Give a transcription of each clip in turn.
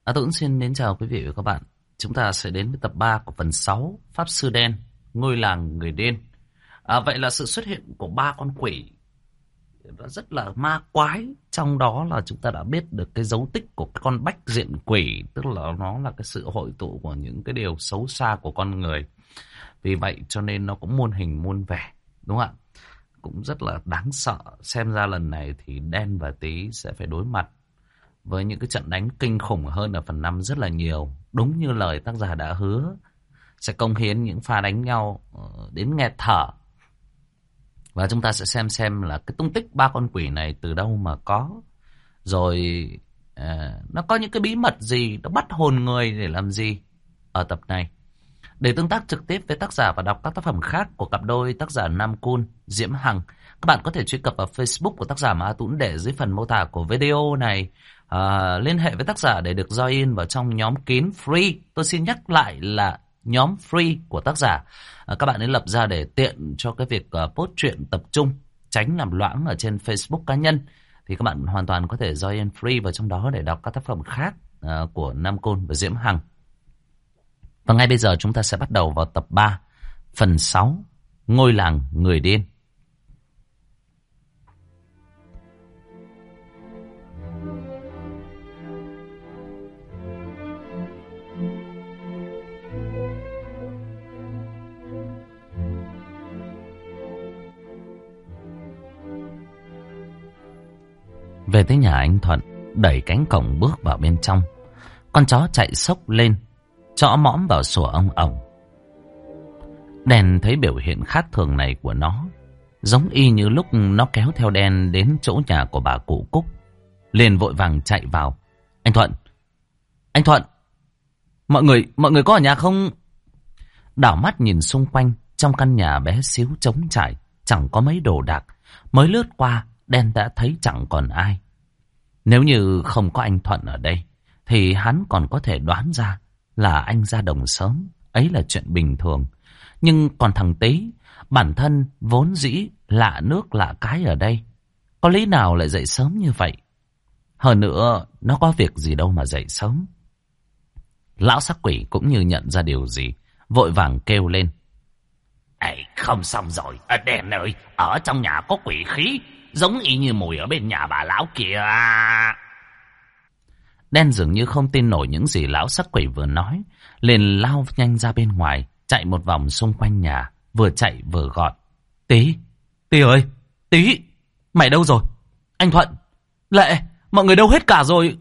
Tôi cũng xin mến chào quý vị và các bạn. Chúng ta sẽ đến với tập 3 của phần 6 Pháp Sư Đen, Ngôi Làng Người Đen. Vậy là sự xuất hiện của ba con quỷ nó rất là ma quái. Trong đó là chúng ta đã biết được cái dấu tích của cái con bách diện quỷ. Tức là nó là cái sự hội tụ của những cái điều xấu xa của con người. Vì vậy cho nên nó cũng muôn hình muôn vẻ. Đúng không ạ? Cũng rất là đáng sợ. Xem ra lần này thì Đen và Tí sẽ phải đối mặt với những cái trận đánh kinh khủng hơn ở phần 5 rất là nhiều. Đúng như lời tác giả đã hứa, sẽ cống hiến những pha đánh nhau đến nghẹt thở. Và chúng ta sẽ xem là cái tung tích ba con quỷ này từ đâu mà có. Rồi nó có những cái bí mật gì, nó bắt hồn người để làm gì ở tập này. Để tương tác trực tiếp với tác giả và đọc các tác phẩm khác của cặp đôi tác giả Nam Cun, Diễm Hằng, các bạn có thể truy cập vào Facebook của tác giả Ma Tũng để dưới phần mô tả của video này. Liên hệ với tác giả để được join vào trong nhóm kín free. Tôi xin nhắc lại là nhóm free của tác giả. Các bạn nên lập ra để tiện cho cái việc post truyện tập trung, tránh làm loãng ở trên Facebook cá nhân. Thì các bạn hoàn toàn có thể join free vào trong đó để đọc các tác phẩm khác của Nam Côn và Diễm Hằng. Và ngay bây giờ chúng ta sẽ bắt đầu vào tập 3, phần 6, Ngôi Làng Người Điên. Về tới nhà anh Thuận, đẩy cánh cổng bước vào bên trong. Con chó chạy xốc lên, chõ mõm vào sủa ông ổng. Đen thấy biểu hiện khác thường này của nó, giống y như lúc nó kéo theo Đen đến chỗ nhà của bà cụ Cúc. Liền vội vàng chạy vào. Anh Thuận! Anh Thuận! Mọi người có ở nhà không? Đảo mắt nhìn xung quanh, trong căn nhà bé xíu trống trải, chẳng có mấy đồ đạc. Mới lướt qua, Đen đã thấy chẳng còn ai. Nếu như không có anh Thuận ở đây, thì hắn còn có thể đoán ra là anh ra đồng sớm. Ấy là chuyện bình thường. Nhưng còn thằng Tý, bản thân vốn dĩ lạ nước lạ cái ở đây, có lý nào lại dậy sớm như vậy? Hơn nữa, nó có việc gì đâu mà dậy sớm. Lão sắc quỷ cũng như nhận ra điều gì, vội vàng kêu lên. Ê, không xong rồi, Đen ơi, ở trong nhà có quỷ khí, giống y như mùi ở bên nhà bà lão kìa. Đen dường như không tin nổi những gì lão sắc quỷ vừa nói, liền lao nhanh ra bên ngoài, chạy một vòng xung quanh nhà, vừa chạy vừa gọi. Tí! Tí ơi! Tí! Mày đâu rồi? Anh Thuận! Lệ! Mọi người đâu hết cả rồi?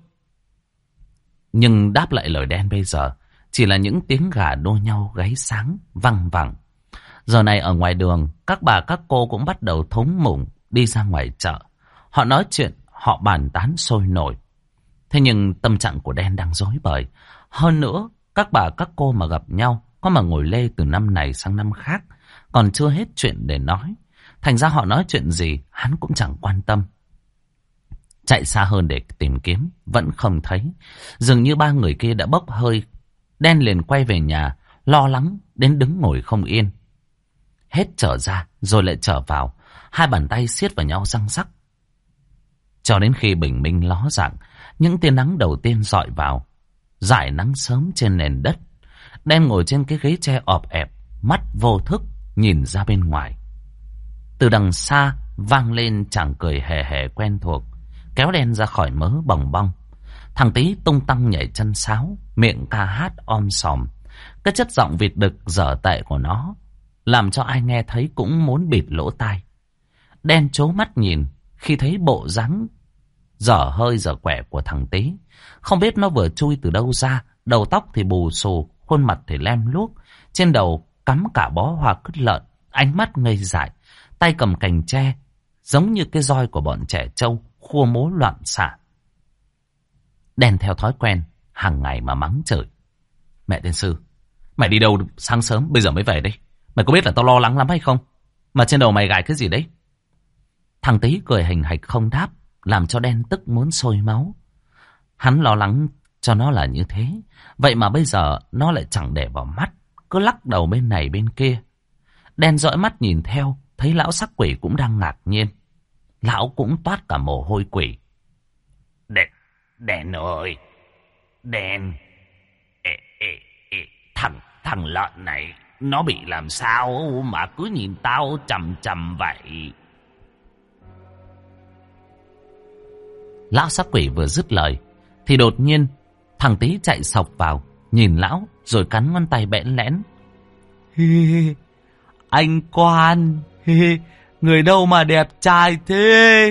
Nhưng đáp lại lời Đen bây giờ chỉ là những tiếng gà đua nhau gáy sáng, văng vẳng. Giờ này ở ngoài đường, các bà các cô cũng bắt đầu thúng mủng đi ra ngoài chợ. Họ nói chuyện, họ bàn tán sôi nổi. Thế nhưng tâm trạng của Đen đang rối bời. Hơn nữa, các bà các cô mà gặp nhau, có mà ngồi lê từ năm này sang năm khác, còn chưa hết chuyện để nói. Thành ra họ nói chuyện gì, hắn cũng chẳng quan tâm. Chạy xa hơn để tìm kiếm, vẫn không thấy. Dường như ba người kia đã bốc hơi. Đen liền quay về nhà, lo lắng đến đứng ngồi không yên. Hết trở ra, rồi lại trở vào. Hai bàn tay siết vào nhau răng rắc. Cho đến khi bình minh ló dạng, những tia nắng đầu tiên rọi vào, rải nắng sớm trên nền đất. Đen ngồi trên cái ghế tre ọp ẹp, mắt vô thức nhìn ra bên ngoài. Từ đằng xa vang lên chàng cười hề hề quen thuộc, kéo Đen ra khỏi mớ bòng bong. Thằng Tý tung tăng nhảy chân sáo, miệng ca hát om sòm. Cái chất giọng vịt đực dở tệ của nó làm cho ai nghe thấy cũng muốn bịt lỗ tai. Đen trố mắt nhìn khi thấy bộ dáng dở hơi dở quẻ của thằng Tý. Không biết nó vừa chui từ đâu ra, đầu tóc thì bù xù, khuôn mặt thì lem luốc, trên đầu cắm cả bó hoa cứt lợn, ánh mắt ngây dại, tay cầm cành tre, giống như cái roi của bọn trẻ trâu, khua mố loạn xạ. Đen theo thói quen, hàng ngày mà mắng chửi. Mẹ tiên sư, mày đi đâu sáng sớm, bây giờ mới về đây? Mày có biết là tao lo lắng lắm hay không? Mà trên đầu mày gài cái gì đấy? Thằng Tý cười hình hạch không đáp, làm cho Đen tức muốn sôi máu. Hắn lo lắng cho nó là như thế, vậy mà bây giờ nó lại chẳng để vào mắt, cứ lắc đầu bên này bên kia. Đen dõi mắt nhìn theo, thấy lão sắc quỷ cũng đang ngạc nhiên. Lão cũng toát cả mồ hôi quỷ. Đen ơi, Đen, thằng lợn này nó bị làm sao mà cứ nhìn tao chằm chằm vậy? Lão sắc quỷ vừa dứt lời thì đột nhiên thằng Tý chạy sộc vào, nhìn lão rồi cắn ngón tay bẽn lẽn. Anh quan, người đâu mà đẹp trai thế?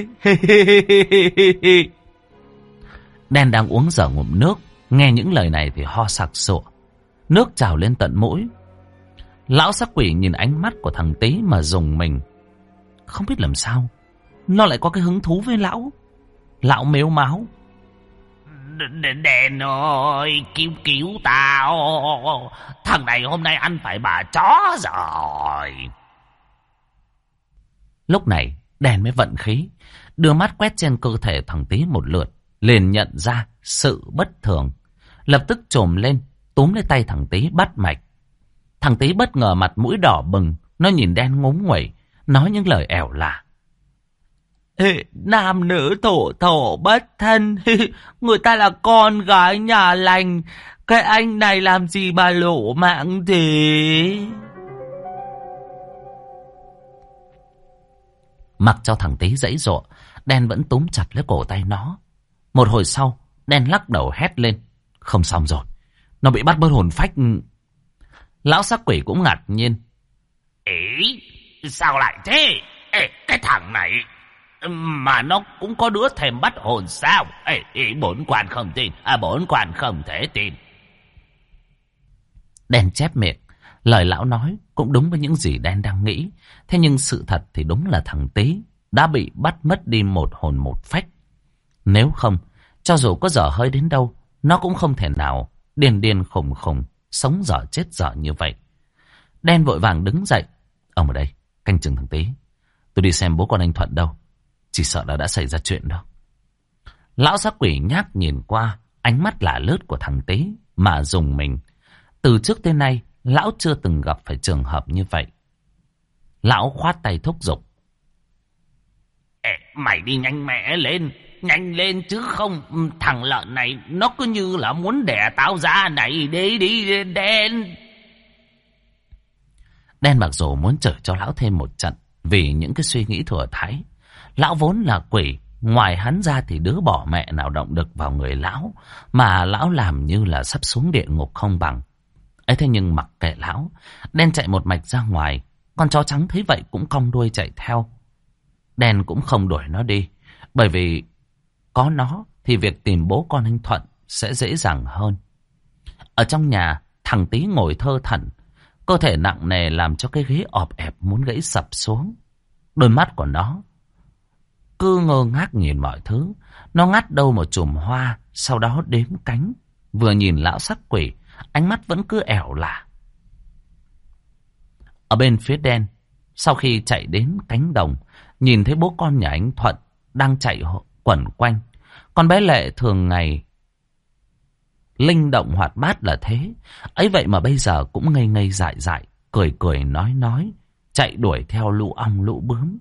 Đen đang uống dở ngụm nước, nghe những lời này thì ho sặc sụa, nước trào lên tận mũi. Lão sắc quỷ nhìn ánh mắt của thằng Tý mà rùng mình. Không biết làm sao nó lại có cái hứng thú với lão. Lão mếu máo. Đen ơi, cứu tao. Thằng này hôm nay ăn phải bà chó rồi. Lúc này Đen mới vận khí, đưa mắt quét trên cơ thể thằng Tý một lượt, liền nhận ra sự bất thường. Lập tức trồm lên, túm lấy tay thằng Tý bắt mạch. Thằng Tý bất ngờ mặt mũi đỏ bừng, nó nhìn Đen ngúng nguẩy, nói những lời ẻo lả. Nam nữ thổ thổ bất thân, người ta là con gái nhà lành, cái anh này làm gì mà lỗ mạng thế? Mặc cho thằng Tý giãy giụa, Đen vẫn túm chặt lấy cổ tay nó. Một hồi sau, Đen lắc đầu hét lên. Không xong rồi, nó bị bắt bớt hồn phách. Lão sắc quỷ cũng ngạc nhiên. Sao lại thế? Cái thằng này mà nó cũng có đứa thèm bắt hồn sao? Bổn quan không tin. Bổn quan không thể tin. Đen chép miệng. Lời lão nói cũng đúng với những gì Đen đang nghĩ. Thế nhưng sự thật thì đúng là thằng Tý đã bị bắt mất đi một hồn một phách. Nếu không, cho dù có dở hơi đến đâu, nó cũng không thể nào điên điên khùng khùng, sống dở chết dở như vậy. Đen vội vàng đứng dậy. Ông ở đây, canh chừng thằng Tý. Tôi đi xem bố con anh Thuận đâu. Chỉ sợ là đã xảy ra chuyện đâu. Lão sắc quỷ nhác nhìn qua ánh mắt lả lướt của thằng Tý mà rùng mình. Từ trước tới nay, lão chưa từng gặp phải trường hợp như vậy. Lão khoát tay thúc giục. Mày đi nhanh lên chứ không thằng lợn này nó cứ như là muốn đẻ tao ra này. Đi Đen. Đen mặc dù muốn chửi cho lão thêm một trận vì những cái suy nghĩ thừa thãi. Lão vốn là quỷ, ngoài hắn ra thì đứa bỏ mẹ nào động được vào người lão, mà lão làm như là sắp xuống địa ngục không bằng. Ấy thế nhưng mặc kệ lão, Đen chạy một mạch ra ngoài. Con chó trắng thấy vậy cũng cong đuôi chạy theo. Đen cũng không đuổi nó đi, bởi vì có nó thì việc tìm bố con anh Thuận sẽ dễ dàng hơn. Ở trong nhà, thằng Tý ngồi thơ thẩn, cơ thể nặng nề làm cho cái ghế ọp ẹp muốn gãy sập xuống. Đôi mắt của nó cứ ngơ ngác nhìn mọi thứ. Nó ngắt đâu một chùm hoa, sau đó đếm cánh. Vừa nhìn lão sắc quỷ, ánh mắt vẫn cứ ẻo lả. Ở bên phía Đen, sau khi chạy đến cánh đồng, nhìn thấy bố con nhà anh Thuận đang chạy quẩn quanh. Con bé Lệ thường ngày linh động hoạt bát là thế, ấy vậy mà bây giờ cũng ngây ngây dại dại, cười cười nói, chạy đuổi theo lũ ong lũ bướm.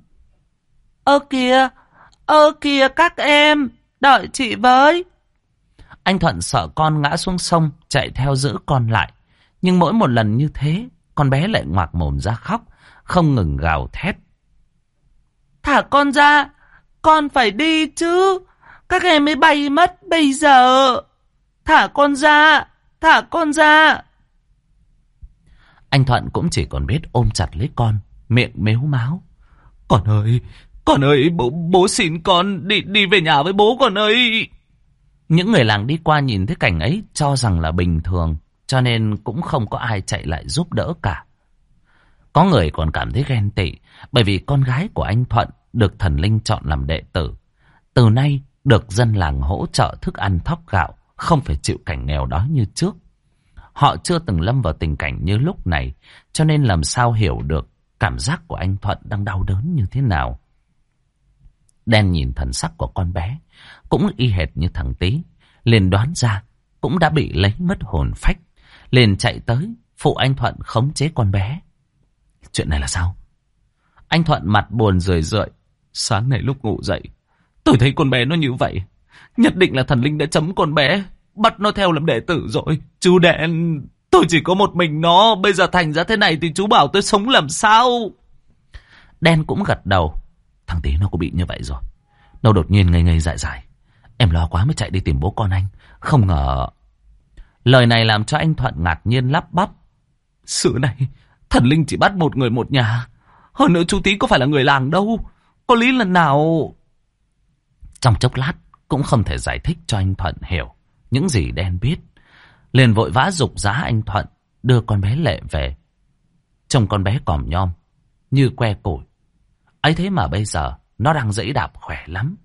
Ơ kìa các em, đợi chị với. Anh Thuận sợ con ngã xuống sông, chạy theo giữ con lại. Nhưng mỗi một lần như thế, con bé lại ngoạc mồm ra khóc, không ngừng gào thét. Thả con ra, con phải đi chứ, các em mới bay mất bây giờ. Thả con ra. Anh Thuận cũng chỉ còn biết ôm chặt lấy con, miệng mếu máo. Con ơi, bố xin con đi về nhà với bố con ơi. Những người làng đi qua nhìn thấy cảnh ấy cho rằng là bình thường, cho nên cũng không có ai chạy lại giúp đỡ cả. Có người còn cảm thấy ghen tị, bởi vì con gái của anh Thuận được thần linh chọn làm đệ tử. Từ nay được dân làng hỗ trợ thức ăn thóc gạo, không phải chịu cảnh nghèo đói như trước. Họ chưa từng lâm vào tình cảnh như lúc này, cho nên làm sao hiểu được cảm giác của anh Thuận đang đau đớn như thế nào. Đen nhìn thần sắc của con bé, cũng y hệt như thằng Tý, liền đoán ra cũng đã bị lấy mất hồn phách, liền chạy tới phụ anh Thuận khống chế con bé. Chuyện này là sao? Anh Thuận mặt buồn rười rượi. Sáng nay lúc ngủ dậy, tôi thấy con bé nó như vậy, nhất định là thần linh đã chấm con bé. bắt nó theo làm đệ tử rồi. Chú Đen, tôi chỉ có một mình nó, bây giờ thành ra thế này thì chú bảo tôi sống làm sao? Đen cũng gật đầu. Thằng Tí nó cũng bị như vậy rồi. Nó đột nhiên ngây ngây dại dại. Em lo quá mới chạy đi tìm bố con anh. Không ngờ... Lời này làm cho anh Thuận ngạc nhiên lắp bắp. Sự này, thần linh chỉ bắt một người một nhà. Hơn nữa chú Tí có phải là người làng đâu. Có lý lần nào... Trong chốc lát cũng không thể giải thích cho anh Thuận hiểu những gì Đen biết. Liền vội vã giục giá anh Thuận đưa con bé Lệ về. Trông con bé còm nhom như que củi. Ấy thế mà bây giờ nó đang giãy đạp khỏe lắm.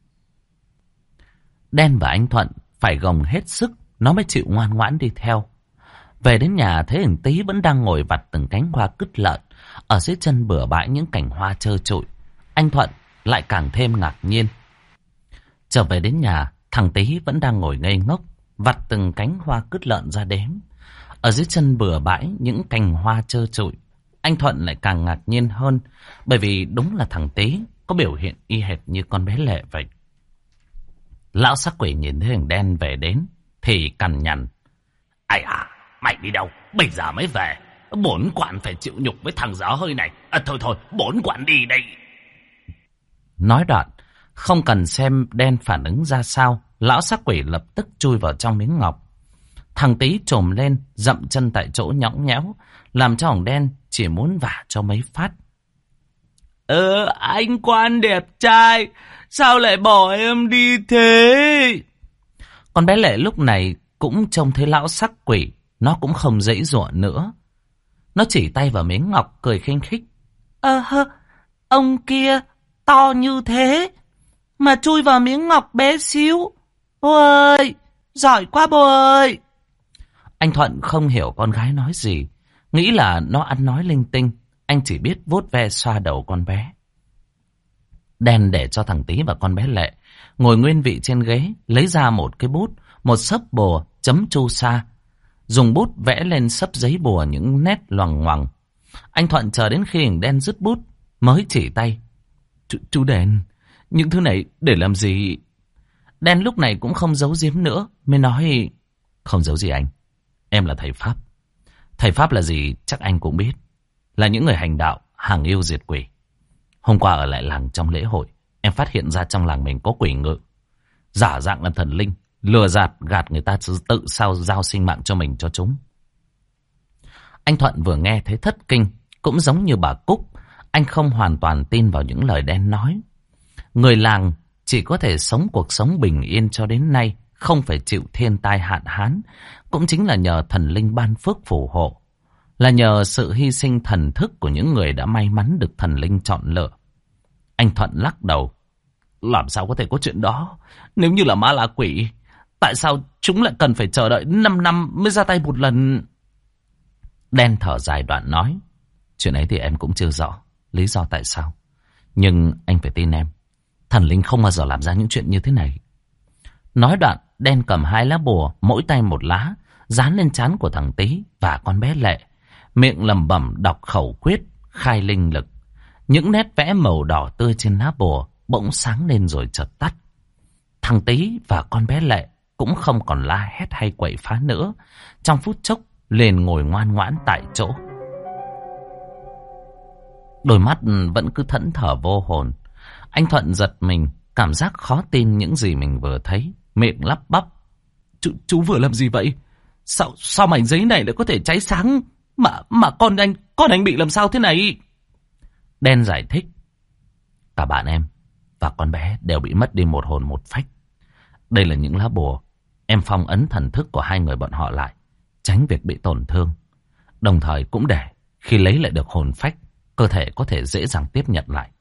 Đen và anh Thuận phải gồng hết sức nó mới chịu ngoan ngoãn đi theo. Về đến nhà thấy thằng Tí vẫn đang ngồi vặt từng cánh hoa cứt lợn. Ở dưới chân bừa bãi những cành hoa trơ trụi. Anh Thuận lại càng thêm ngạc nhiên. Trở về đến nhà, thằng Tí vẫn đang ngồi ngây ngốc, vặt từng cánh hoa cứt lợn ra đếm. Ở dưới chân bừa bãi những cành hoa trơ trụi. Anh Thuận lại càng ngạc nhiên hơn, bởi vì đúng là thằng Tí có biểu hiện y hệt như con bé Lệ vậy. Lão sắc quỷ nhìn thấy thằng Đen về đến thì cằn nhằn. Ai à, mày đi đâu? Bây giờ mới về. Bổn quản phải chịu nhục với thằng dở hơi này. Thôi, bổn quản đi đây. Nói đoạn, không cần xem Đen phản ứng ra sao, lão sắc quỷ lập tức chui vào trong miếng ngọc. Thằng Tí trồm lên, dậm chân tại chỗ nhõng nhẽo, làm cho thằng Đen chỉ muốn vả cho mấy phát. Anh quan đẹp trai, sao lại bỏ em đi thế? Con bé Lệ lúc này cũng trông thấy lão sắc quỷ, nó cũng không giãy giụa nữa. Nó chỉ tay vào miếng ngọc cười khinh khích. Ông kia to như thế mà chui vào miếng ngọc bé xíu. Ôi, giỏi quá bố ơi. Anh Thuận không hiểu con gái nói gì, nghĩ là nó ăn nói linh tinh. Anh chỉ biết vuốt ve xoa đầu con bé. Đen để cho thằng Tí và con bé Lệ ngồi nguyên vị trên ghế, lấy ra một cái bút, một xấp bùa chấm chu sa, dùng bút vẽ lên xấp giấy bùa những nét loằng ngoằng. Anh Thuận chờ đến khi thằng Đen dứt bút mới chỉ tay. Chú Đen, những thứ này để làm gì? Đen lúc này cũng không giấu giếm nữa, mới nói: Không giấu gì anh, em là thầy Pháp. Thầy Pháp là gì chắc anh cũng biết, là những người hành đạo, hàng yêu diệt quỷ. Hôm qua ở lại làng trong lễ hội, em phát hiện ra trong làng mình có quỷ ngự, giả dạng là thần linh, lừa gạt người ta tự sao giao sinh mạng cho mình cho chúng. Anh Thuận vừa nghe thấy thất kinh, cũng giống như bà Cúc. Anh không hoàn toàn tin vào những lời Đen nói. Người làng chỉ có thể sống cuộc sống bình yên cho đến nay, không phải chịu thiên tai hạn hán, cũng chính là nhờ thần linh ban phước phù hộ, là nhờ sự hy sinh thần thức của những người đã may mắn được thần linh chọn lựa. Anh Thuận lắc đầu. Làm sao có thể có chuyện đó? Nếu như là ma là quỷ, tại sao chúng lại cần phải chờ đợi 5 năm mới ra tay một lần? Đen thở dài đoạn nói. Chuyện ấy thì em cũng chưa rõ lý do tại sao, nhưng anh phải tin em, thần linh không bao giờ làm ra những chuyện như thế này. Nói đoạn, Đen cầm 2 lá bùa, mỗi tay một lá, dán lên trán của thằng Tí và con bé Lệ, miệng lẩm bẩm đọc khẩu quyết, khai linh lực. Những nét vẽ màu đỏ tươi trên lá bùa bỗng sáng lên rồi chợt tắt. Thằng Tí và con bé Lệ cũng không còn la hét hay quậy phá nữa, trong phút chốc liền ngồi ngoan ngoãn tại chỗ. Đôi mắt vẫn cứ thẫn thờ vô hồn. Anh Thuận giật mình, cảm giác khó tin những gì mình vừa thấy, miệng lắp bắp. Chú vừa làm gì vậy? Sao mảnh giấy này lại có thể cháy sáng? Mà con anh bị làm sao thế này? Đen giải thích. Cả bạn em và con bé đều bị mất đi một hồn một phách. Đây là những lá bùa em phong ấn thần thức của 2 người bọn họ lại, tránh việc bị tổn thương. Đồng thời cũng để khi lấy lại được hồn phách, cơ thể có thể dễ dàng tiếp nhận lại.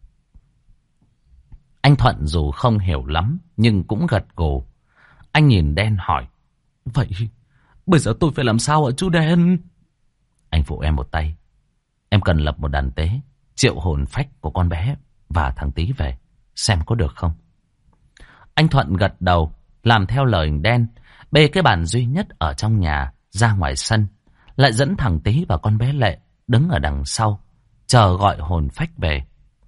Anh Thuận dù không hiểu lắm nhưng cũng gật gù. Anh nhìn Đen hỏi. Vậy bây giờ tôi phải làm sao ạ chú Đen? Anh phụ em một tay. Em cần lập một đàn tế, triệu hồn phách của con bé và thằng Tí về, xem có được không? Anh Thuận gật đầu, làm theo lời Đen, bê cái bàn duy nhất ở trong nhà ra ngoài sân, lại dẫn thằng Tí và con bé Lệ đứng ở đằng sau, chờ gọi hồn phách về.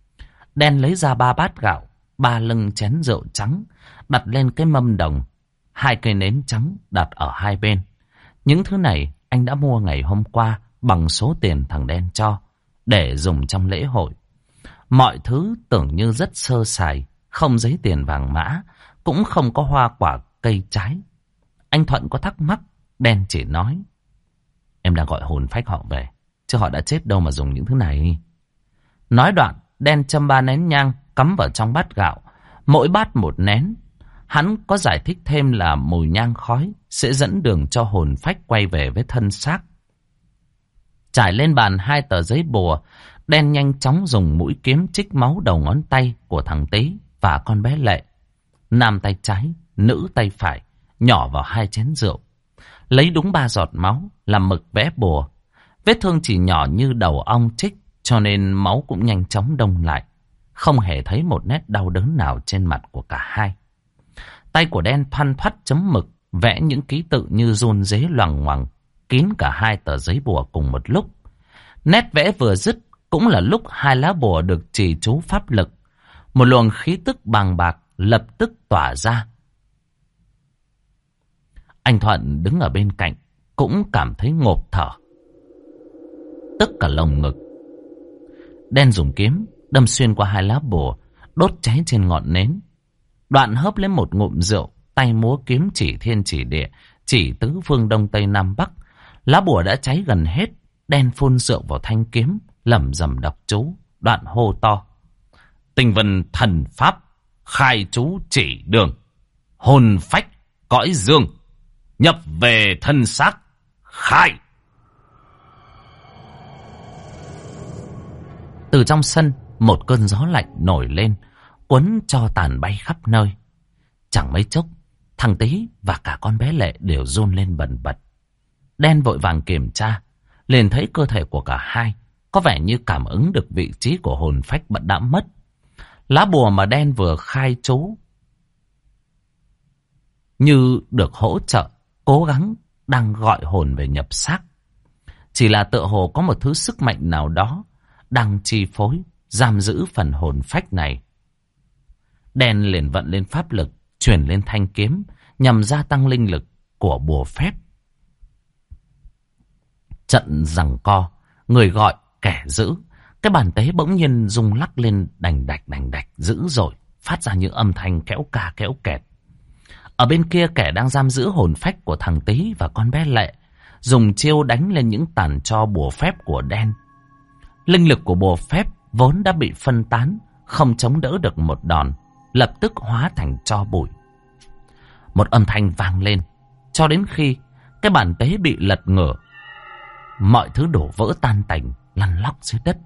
Đen lấy ra 3 bát gạo, 3 lưng chén rượu trắng, đặt lên cái mâm đồng. 2 cây nến trắng đặt ở hai bên. Những thứ này anh đã mua ngày hôm qua bằng số tiền thằng đen cho để dùng trong lễ hội. Mọi thứ tưởng như rất sơ sài, không giấy tiền vàng mã, cũng không có hoa quả cây trái. Anh Thuận có thắc mắc, đen chỉ nói: em đang gọi hồn phách họ về, chứ họ đã chết đâu mà dùng những thứ này. Nói đoạn, đen châm 3 nén nhang cắm vào trong bát gạo, mỗi bát 1 nén. Hắn có giải thích thêm là mùi nhang khói sẽ dẫn đường cho hồn phách quay về với thân xác. Trải lên bàn 2 tờ giấy bùa, đen nhanh chóng dùng mũi kiếm trích máu đầu ngón tay của thằng Tý và con bé Lệ. Nam tay trái, nữ tay phải, nhỏ vào 2 chén rượu. Lấy đúng 3 giọt máu làm mực vẽ bùa. Vết thương chỉ nhỏ như đầu ong trích, cho nên máu cũng nhanh chóng đông lại. Không hề thấy một nét đau đớn nào trên mặt của cả hai. Tay của đen thoăn thoắt chấm mực, vẽ những ký tự như run rế loằng ngoằng, kín cả 2 tờ giấy bùa cùng một lúc. Nét vẽ vừa dứt cũng là lúc 2 lá bùa được trì chú pháp lực. Một luồng khí tức bàng bạc lập tức tỏa ra. Anh Thuận đứng ở bên cạnh cũng cảm thấy ngộp thở, tức cả lồng ngực. Đen dùng kiếm đâm xuyên qua 2 lá bùa, đốt cháy trên ngọn nến. Đoạn hớp lấy một ngụm rượu, tay múa kiếm chỉ thiên chỉ địa, chỉ tứ phương đông tây nam bắc. Lá bùa đã cháy gần hết, đen phun rượu vào thanh kiếm, lẩm rẩm đọc chú, đoạn hô to: tinh vân thần pháp, khai chú chỉ đường, hồn phách cõi dương, nhập về thân xác, khai. Từ trong sân, một cơn gió lạnh nổi lên, cuốn tro tàn bay khắp nơi. Chẳng mấy chốc, thằng Tý và cả con bé Lệ đều run lên bần bật. Đen vội vàng kiểm tra, liền thấy cơ thể của cả hai có vẻ như cảm ứng được vị trí của hồn phách đã mất. Lá bùa mà đen vừa khai chú như được hỗ trợ, cố gắng đang gọi hồn về nhập xác. Chỉ là tựa hồ có một thứ sức mạnh nào đó đang chi phối, giam giữ phần hồn phách này. Đen liền vận lên pháp lực, chuyển lên thanh kiếm nhằm gia tăng linh lực của bùa phép. Trận giằng co, người gọi kẻ giữ. Cái bàn tế bỗng nhiên rung lắc lên đành đạch dữ dội, phát ra những âm thanh kéo ca kéo kẹt. Ở bên kia, kẻ đang giam giữ hồn phách của thằng Tý và con bé Lệ dùng chiêu đánh lên những tàn tro bùa phép của đen. Linh lực của bùa phép vốn đã bị phân tán, không chống đỡ được một đòn, lập tức hóa thành tro bụi. Một âm thanh vang lên, cho đến khi cái bàn tế bị lật ngửa, mọi thứ đổ vỡ tan tành, lăn lóc dưới đất.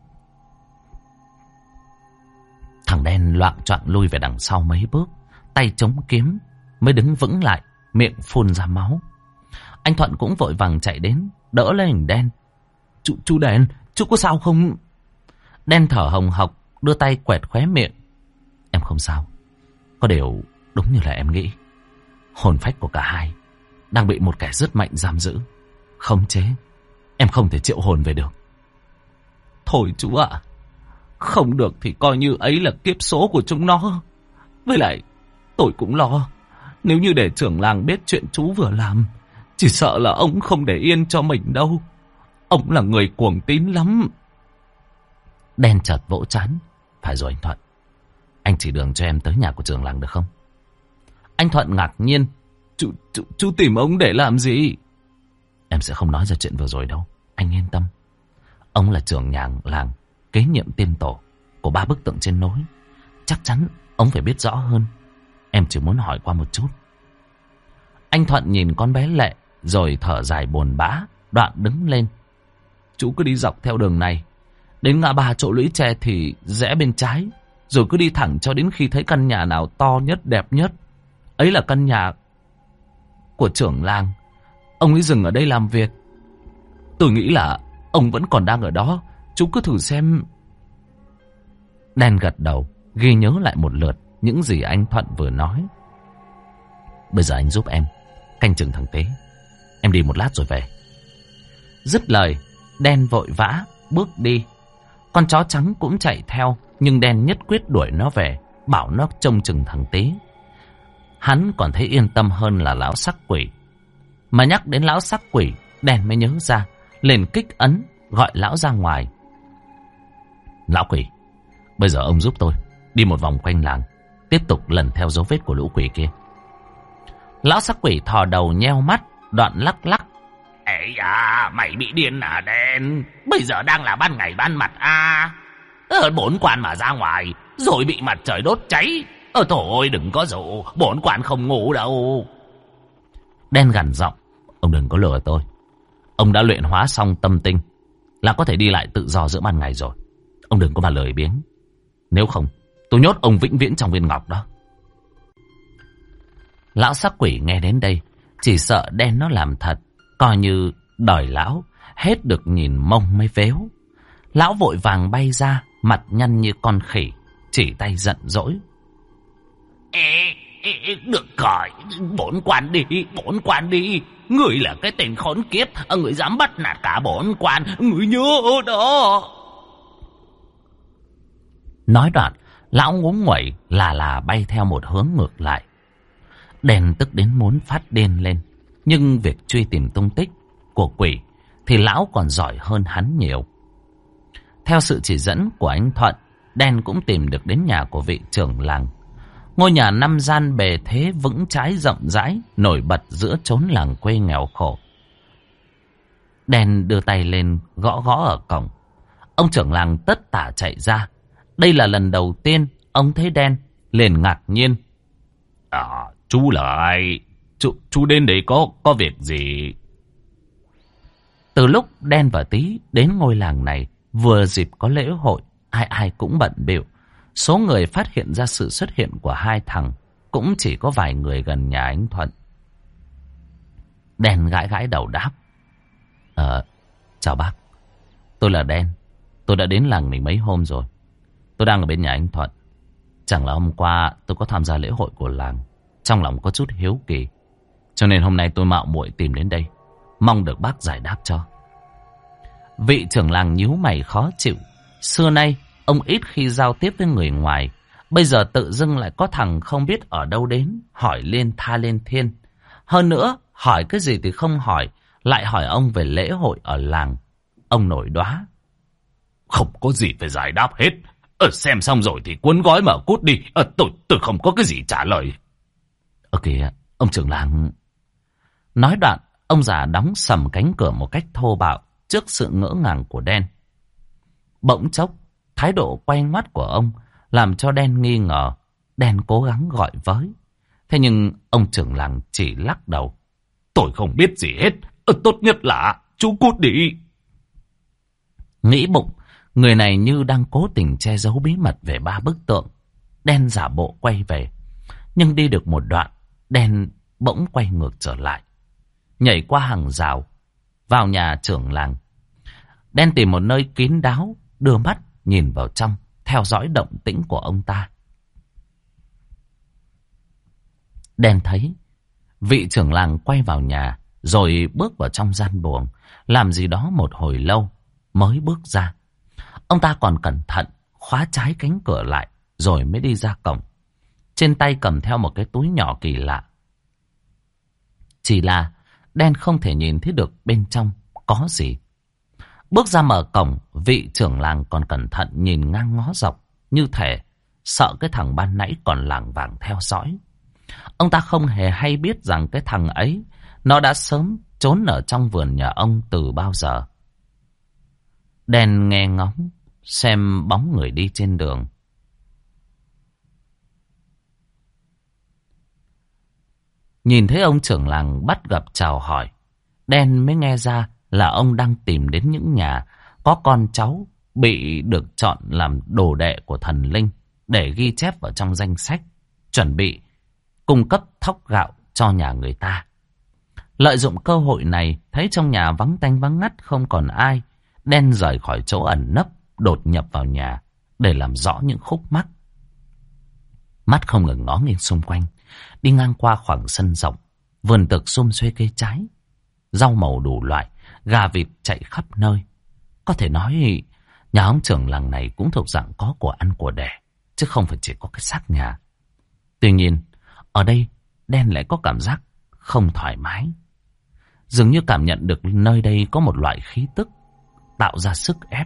Thằng đen loạng choạng lui về đằng sau mấy bước, tay chống kiếm mới đứng vững lại, miệng phun ra máu. Anh Thuận cũng vội vàng chạy đến, đỡ lấy hình đen. Chú Đen, chú có sao không? Đen thở hồng hộc, đưa tay quẹt khóe miệng. Em không sao. Có điều đúng như là em nghĩ, hồn phách của cả hai đang bị một kẻ rất mạnh giam giữ, khống chế. Em không thể triệu hồn về được. Thôi chú ạ, không được thì coi như ấy là kiếp số của chúng nó. Với lại tôi cũng lo, nếu như để trưởng làng biết chuyện chú vừa làm, chỉ sợ là ông không để yên cho mình đâu. Ông là người cuồng tín lắm. Đen chợt vỗ trán. Phải rồi anh Thuận, anh chỉ đường cho em tới nhà của trưởng làng được không? Anh Thuận ngạc nhiên. Chú tìm ông để làm gì? Em sẽ không nói ra chuyện vừa rồi đâu, anh yên tâm. Ông là trưởng làng, kế nhiệm tiên tổ của 3 bức tượng trên nối. Chắc chắn ông phải biết rõ hơn. Em chỉ muốn hỏi qua một chút. Anh Thuận nhìn con bé Lệ rồi thở dài buồn bã, đoạn đứng lên. Chú cứ đi dọc theo đường này, đến ngã ba chỗ lũy tre thì rẽ bên trái, rồi cứ đi thẳng cho đến khi thấy căn nhà nào to nhất, đẹp nhất. Ấy là căn nhà của trưởng làng. Ông ấy dừng ở đây làm việc. Tôi nghĩ là ông vẫn còn đang ở đó. Chú cứ thử xem. Đen gật đầu, ghi nhớ lại một lượt những gì anh Thuận vừa nói. Bây giờ anh giúp em canh chừng thằng Tế. Em đi một lát rồi về. Dứt lời, Đen vội vã bước đi. Con chó trắng cũng chạy theo, nhưng Đen nhất quyết đuổi nó về, bảo nó trông chừng thằng Tế. hắn còn thấy yên tâm hơn là lão sắc quỷ. Mà nhắc đến lão sắc quỷ, đen mới nhớ ra, liền kích ấn gọi lão ra ngoài. Lão quỷ, bây giờ ông giúp tôi đi một vòng quanh làng, tiếp tục lần theo dấu vết của lũ quỷ kia. Lão sắc quỷ thò đầu nheo mắt, đoạn lắc lắc. Ê à, mày bị điên à đen? Bây giờ đang là ban ngày ban mặt à? Bổn quan mà ra ngoài rồi bị mặt trời đốt cháy. Thôi đừng có dụ, bổn quan không ngủ đâu. Đen gằn giọng. Ông đừng có lừa tôi. Ông đã luyện hóa xong tâm tinh, là có thể đi lại tự do giữa ban ngày rồi. Ông đừng có mà lười biếng. Nếu không, tôi nhốt ông vĩnh viễn trong viên ngọc đó. Lão sắc quỷ nghe đến đây, chỉ sợ đen nó làm thật, coi như đời lão hết được nhìn mông mới véo. Lão vội vàng bay ra, mặt nhăn như con khỉ, chỉ tay giận dỗi. Được rồi, bổn quan đi. Người là cái tên khốn kiếp, người dám bắt nạt cả bổn quan, người nhớ đó. Nói đoạn, lão ngúng nguẩy là bay theo một hướng ngược lại. Đen tức đến muốn phát điên lên, nhưng việc truy tìm tung tích của quỷ thì lão còn giỏi hơn hắn nhiều. Theo sự chỉ dẫn của anh Thuận, đen cũng tìm được đến nhà của vị trưởng làng. Ngôi nhà 5 gian bề thế vững chãi rộng rãi, nổi bật giữa chốn làng quê nghèo khổ. Đen đưa tay lên gõ gõ ở cổng. Ông trưởng làng tất tả chạy ra. Đây là lần đầu tiên ông thấy đen, liền ngạc nhiên. Chú là ai? Chú đến đây có việc gì? Từ lúc Đen và Tí đến ngôi làng này, vừa dịp có lễ hội, ai cũng bận bịu. Số người phát hiện ra sự xuất hiện của hai thằng cũng chỉ có vài người gần nhà anh Thuận. Đen gãi gãi đầu đáp. Chào bác. Tôi là Đen. Tôi đã đến làng mình mấy hôm rồi. Tôi đang ở bên nhà anh Thuận. Chẳng là hôm qua tôi có tham gia lễ hội của làng, trong lòng có chút hiếu kỳ, cho nên hôm nay tôi mạo muội tìm đến đây, mong được bác giải đáp cho. Vị trưởng làng nhíu mày khó chịu. Xưa nay ông ít khi giao tiếp với người ngoài, bây giờ tự dưng lại có thằng không biết ở đâu đến hỏi lên tha lên thiên. Hơn nữa hỏi cái gì thì không hỏi, lại hỏi ông về lễ hội ở làng. Ông nổi đoá. Không có gì phải giải đáp hết. Xem xong rồi thì cuốn gói mà cút đi. Tôi không có cái gì trả lời. Kìa, ông trưởng làng. Nói đoạn, ông già đóng sầm cánh cửa một cách thô bạo trước sự ngỡ ngàng của Đen. Bỗng chốc, thái độ quay ngoắt của ông làm cho Đen nghi ngờ. Đen cố gắng gọi với, thế nhưng ông trưởng làng chỉ lắc đầu. Tôi không biết gì hết. Tốt nhất là chú cút đi. Nghĩ bụng, người này như đang cố tình che giấu bí mật về 3 bức tượng. Đen giả bộ quay về, nhưng đi được một đoạn, Đen bỗng quay ngược trở lại, nhảy qua hàng rào vào nhà trưởng làng. Đen tìm một nơi kín đáo, đưa mắt nhìn vào trong, theo dõi động tĩnh của ông ta. Đen thấy vị trưởng làng quay vào nhà, rồi bước vào trong gian buồng, làm gì đó một hồi lâu mới bước ra. Ông ta còn cẩn thận khóa trái cánh cửa lại, rồi mới đi ra cổng. Trên tay cầm theo một cái túi nhỏ kỳ lạ. Chỉ là Đen không thể nhìn thấy được bên trong có gì. Bước ra mở cổng, vị trưởng làng còn cẩn thận nhìn ngang ngó dọc, như thể sợ cái thằng ban nãy còn lảng vảng theo dõi. Ông ta không hề hay biết rằng cái thằng ấy nó đã sớm trốn ở trong vườn nhà ông từ bao giờ. Đen nghe ngóng xem bóng người đi trên đường. Nhìn thấy ông trưởng làng bắt gặp chào hỏi, Đen mới nghe ra là ông đang tìm đến những nhà có con cháu bị được chọn làm đồ đệ của thần linh, để ghi chép vào trong danh sách, chuẩn bị cung cấp thóc gạo cho nhà người ta. Lợi dụng cơ hội này, thấy trong nhà vắng tanh vắng ngắt không còn ai, Đen rời khỏi chỗ ẩn nấp, đột nhập vào nhà để làm rõ những khúc mắc. Mắt không ngừng ngó nghiêng xung quanh, đi ngang qua khoảng sân rộng, vườn tược xum xuê cây trái, rau màu đủ loại, gà vịt chạy khắp nơi. Có thể nói nhà ông trưởng làng này cũng thuộc dạng có của ăn của đẻ, chứ không phải chỉ có cái xác nhà. Tuy nhiên, ở đây Đen lại có cảm giác không thoải mái. Dường như cảm nhận được nơi đây có một loại khí tức tạo ra sức ép.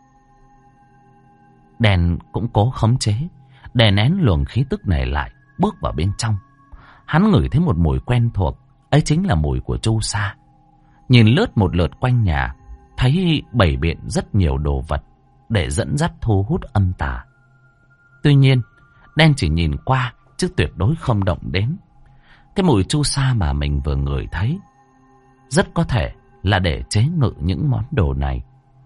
Đen cũng cố khống chế, đè nén luồng khí tức này lại, bước vào bên trong. Hắn ngửi thấy một mùi quen thuộc, ấy chính là mùi của Chu Sa. Nhìn lướt một lượt quanh nhà, thấy bày biện rất nhiều đồ vật để dẫn dắt thu hút âm tà. Tuy nhiên, Đen chỉ nhìn qua chứ tuyệt đối không động đến. Cái mùi Chu Sa mà mình vừa ngửi thấy rất có thể là để chế ngự những món đồ này.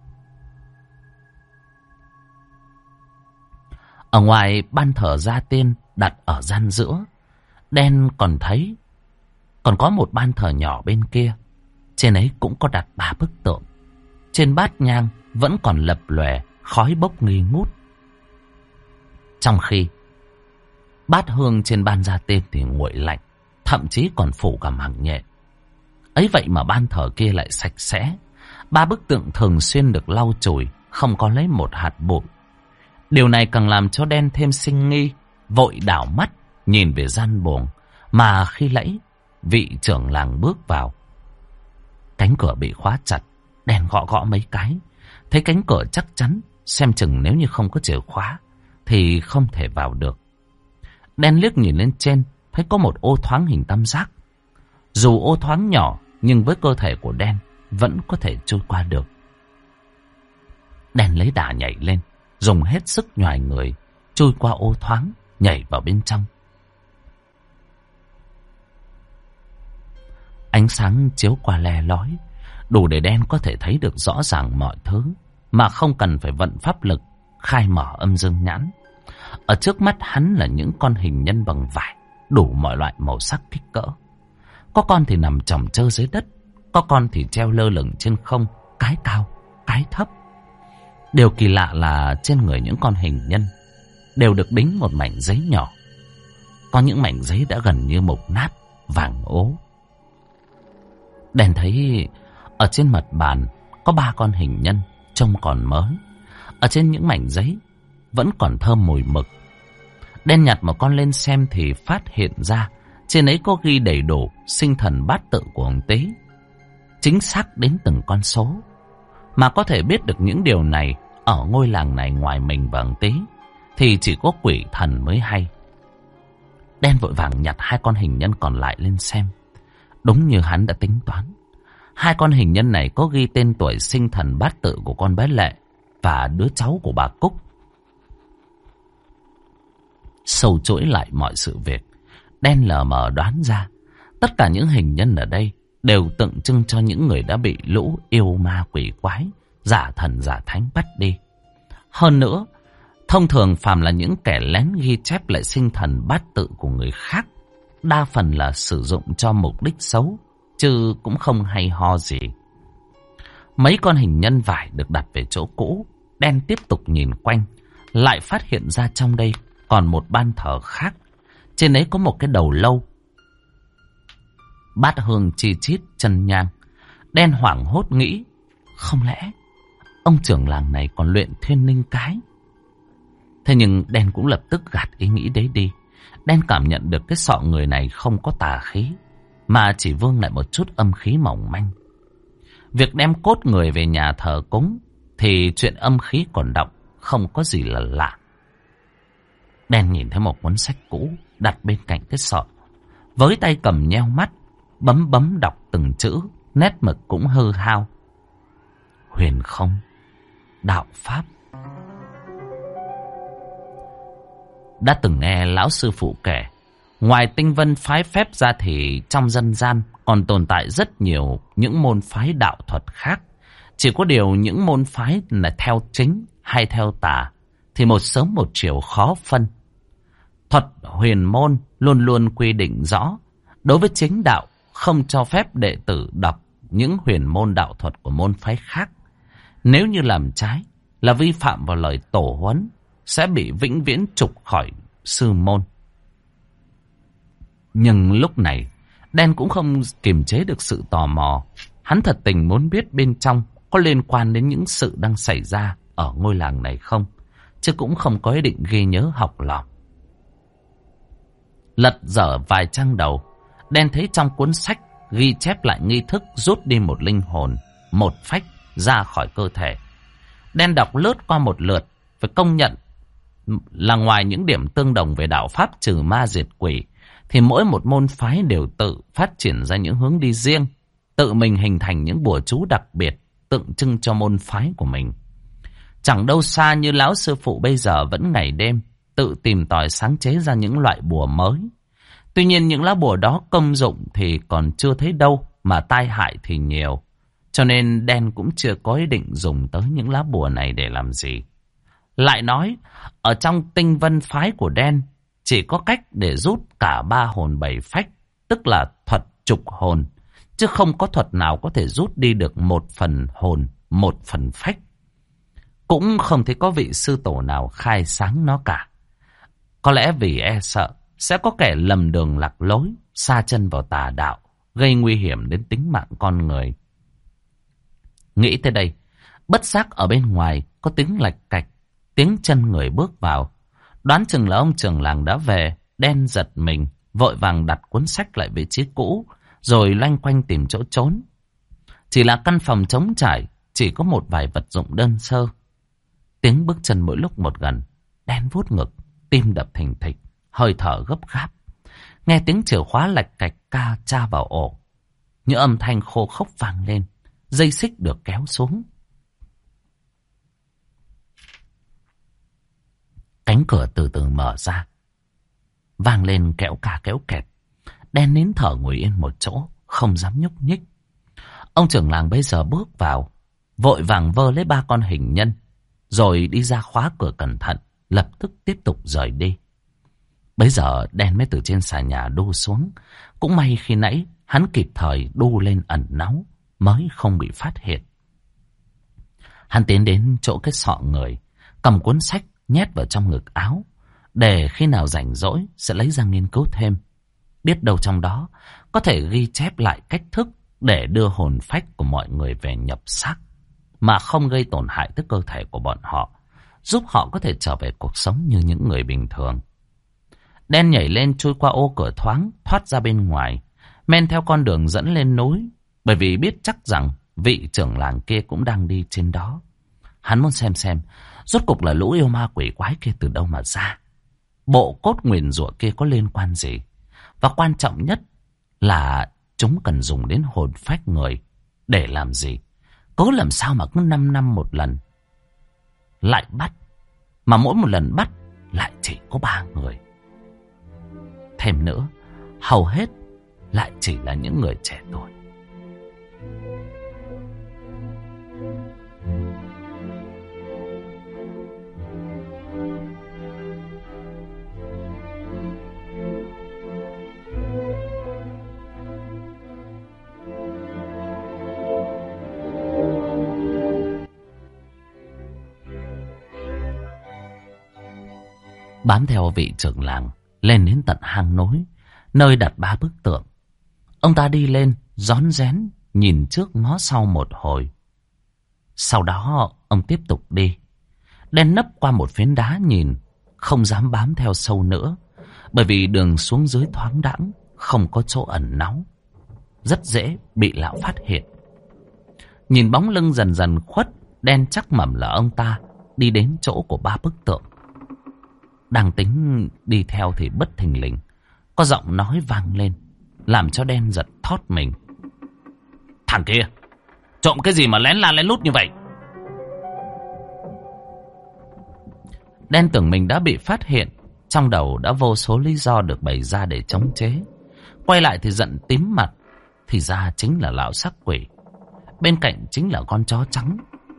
Ở ngoài ban thờ gia tiên đặt ở gian giữa, Đen còn thấy còn có một ban thờ nhỏ bên kia. Trên ấy cũng có đặt 3 bức tượng. Trên bát nhang vẫn còn lập lòe khói bốc nghi ngút. Trong khi bát hương trên ban gia tiên thì nguội lạnh, thậm chí còn phủ cả màng nhện. Ấy vậy mà ban thờ kia lại sạch sẽ. 3 bức tượng thường xuyên được lau chùi, không có lấy một hạt bụi. Điều này càng làm cho Đen thêm sinh nghi, vội đảo mắt nhìn về gian buồng mà khi nãy vị trưởng làng bước vào. Cánh cửa bị khóa chặt, Đen gõ gõ mấy cái, thấy cánh cửa chắc chắn, xem chừng nếu như không có chìa khóa thì không thể vào được. Đen liếc nhìn lên trên, thấy có một ô thoáng hình tam giác. Dù ô thoáng nhỏ, nhưng với cơ thể của Đen vẫn có thể trôi qua được. Đen lấy đà nhảy lên, dùng hết sức nhoài người, trôi qua ô thoáng, nhảy vào bên trong. Ánh sáng chiếu qua le lói, đủ để Đen có thể thấy được rõ ràng mọi thứ, mà không cần phải vận pháp lực, khai mở âm dương nhãn. Ở trước mắt hắn là những con hình nhân bằng vải, đủ mọi loại màu sắc kích cỡ. Có con thì nằm chồng chơ dưới đất, có con thì treo lơ lửng trên không, cái cao, cái thấp. Điều kỳ lạ là trên người những con hình nhân đều được đính một mảnh giấy nhỏ. Có những mảnh giấy đã gần như mục nát, vàng ố. Đen thấy ở trên mật bàn có 3 con hình nhân trông còn mới. Ở trên những mảnh giấy vẫn còn thơm mùi mực. Đen nhặt một con lên xem thì phát hiện ra trên ấy có ghi đầy đủ sinh thần bát tự của ông Tế, chính xác đến từng con số. Mà có thể biết được những điều này ở ngôi làng này, ngoài mình và ông Tế thì chỉ có quỷ thần mới hay. Đen vội vàng nhặt 2 con hình nhân còn lại lên xem. Đúng như hắn đã tính toán, 2 con hình nhân này có ghi tên tuổi sinh thần bát tự của con bé Lệ và đứa cháu của bà Cúc. Sâu chuỗi lại mọi sự việc, Đen lờ mờ đoán ra tất cả những hình nhân ở đây đều tượng trưng cho những người đã bị lũ yêu ma quỷ quái, giả thần giả thánh bắt đi. Hơn nữa, thông thường phàm là những kẻ lén ghi chép lại sinh thần bát tự của người khác, đa phần là sử dụng cho mục đích xấu, chứ cũng không hay ho gì. Mấy con hình nhân vải được đặt về chỗ cũ. Đen tiếp tục nhìn quanh, lại phát hiện ra trong đây còn một ban thờ khác. Trên ấy có một cái đầu lâu, bát hương chi chít chân nhang. Đen hoảng hốt nghĩ, không lẽ ông trưởng làng này còn luyện thiên ninh cái? Thế nhưng Đen cũng lập tức gạt ý nghĩ đấy đi. Đen cảm nhận được cái sọ người này không có tà khí, mà chỉ vương lại một chút âm khí mỏng manh. Việc đem cốt người về nhà thờ cúng thì chuyện âm khí còn đọng, không có gì là lạ. Đen nhìn thấy một cuốn sách cũ đặt bên cạnh cái sọ, với tay cầm nheo mắt, bấm đọc từng chữ, nét mực cũng hư hao. Huyền không, đạo pháp. Đã từng nghe lão sư phụ kể, ngoài tinh vân phái phép ra thì trong dân gian còn tồn tại rất nhiều những môn phái đạo thuật khác. Chỉ có điều những môn phái là theo chính hay theo tà thì một sớm một chiều khó phân. Thuật huyền môn luôn luôn quy định rõ, đối với chính đạo không cho phép đệ tử đọc những huyền môn đạo thuật của môn phái khác. Nếu như làm trái là vi phạm vào lời tổ huấn, sẽ bị vĩnh viễn trục khỏi sư môn. Nhưng lúc này Đen cũng không kiềm chế được sự tò mò. Hắn thật tình muốn biết bên trong có liên quan đến những sự đang xảy ra ở ngôi làng này không, chứ cũng không có ý định ghi nhớ học lỏm. Lật dở vài trang đầu, đen thấy trong cuốn sách ghi chép lại nghi thức rút đi một linh hồn, một phách ra khỏi cơ thể. Đen đọc lướt qua một lượt, phải công nhận là ngoài những điểm tương đồng về đạo pháp trừ ma diệt quỷ, thì mỗi một môn phái đều tự phát triển ra những hướng đi riêng, tự mình hình thành những bùa chú đặc biệt tượng trưng cho môn phái của mình. Chẳng đâu xa như lão sư phụ bây giờ vẫn ngày đêm tự tìm tòi sáng chế ra những loại bùa mới. Tuy nhiên những lá bùa đó công dụng thì còn chưa thấy đâu, mà tai hại thì nhiều. Cho nên đen cũng chưa có ý định dùng tới những lá bùa này để làm gì. Lại nói, ở trong tinh vân phái của đen, chỉ có cách để rút cả 3 hồn 7 phách, tức là thuật trục hồn, chứ không có thuật nào có thể rút đi được 1 phần hồn, 1 phần phách. Cũng không thấy có vị sư tổ nào khai sáng nó cả. Có lẽ vì e sợ sẽ có kẻ lầm đường lạc lối, sa chân vào tà đạo, gây nguy hiểm đến tính mạng con người. Nghĩ tới đây, bất giác ở bên ngoài có tiếng lạch cạch, tiếng chân người bước vào. Đoán chừng là ông trưởng làng đã về. Đen giật mình, vội vàng đặt cuốn sách lại vị trí cũ, rồi loanh quanh tìm chỗ trốn. Chỉ là căn phòng trống trải, chỉ có một vài vật dụng đơn sơ. Tiếng bước chân mỗi lúc một gần, đen vuốt ngực, tim đập thình thịch, hơi thở gấp gáp. Nghe tiếng chìa khóa lạch cạch ca tra vào ổ, những âm thanh khô khốc vang lên, dây xích được kéo xuống. Cánh cửa từ từ mở ra, vang lên kéo ca kéo kẹt. Đen nín thở ngồi yên một chỗ, không dám nhúc nhích. Ông trưởng làng bây giờ bước vào, vội vàng vơ lấy 3 con hình nhân, rồi đi ra khóa cửa cẩn thận, lập tức tiếp tục rời đi. Bấy giờ đen mới từ trên xà nhà đu xuống. Cũng may khi nãy hắn kịp thời đu lên ẩn náu, mới không bị phát hiện. Hắn tiến đến chỗ cái sọ người, cầm cuốn sách nhét vào trong ngực áo, để khi nào rảnh rỗi sẽ lấy ra nghiên cứu thêm. Biết đâu trong đó có thể ghi chép lại cách thức để đưa hồn phách của mọi người về nhập xác, mà không gây tổn hại tới cơ thể của bọn họ, giúp họ có thể trở về cuộc sống như những người bình thường. Đen nhảy lên chui qua ô cửa thoáng, thoát ra bên ngoài, men theo con đường dẫn lên núi, bởi vì biết chắc rằng vị trưởng làng kia cũng đang đi trên đó. Hắn muốn xem rốt cục là lũ yêu ma quỷ quái kia từ đâu mà ra, bộ cốt nguyền rủa kia có liên quan gì, và quan trọng nhất là chúng cần dùng đến hồn phách người để làm gì. Cớ làm sao mà cứ 5 năm một lần lại bắt, mà mỗi một lần bắt lại chỉ có 3 người. Thêm nữa, hầu hết lại chỉ là những người trẻ tuổi. Bám theo vị trưởng làng lên đến tận hang núi, nơi đặt 3 bức tượng. Ông ta đi lên rón rén, nhìn trước ngó sau một hồi. Sau đó ông tiếp tục đi. Đen nấp qua một phiến đá nhìn, không dám bám theo sâu nữa, bởi vì đường xuống dưới thoáng đãng, không có chỗ ẩn náu, rất dễ bị lão phát hiện. Nhìn bóng lưng dần dần khuất, đen chắc mẩm là ông ta đi đến chỗ của 3 bức tượng. Đang tính đi theo thì bất thình lình có giọng nói vang lên, làm cho đen giật thót mình. Thằng kia, trộm cái gì mà lén la lén lút như vậy? Đen tưởng mình đã bị phát hiện, trong đầu đã vô số lý do được bày ra để chống chế. Quay lại thì giận tím mặt, thì ra chính là lão sắc quỷ, bên cạnh chính là con chó trắng.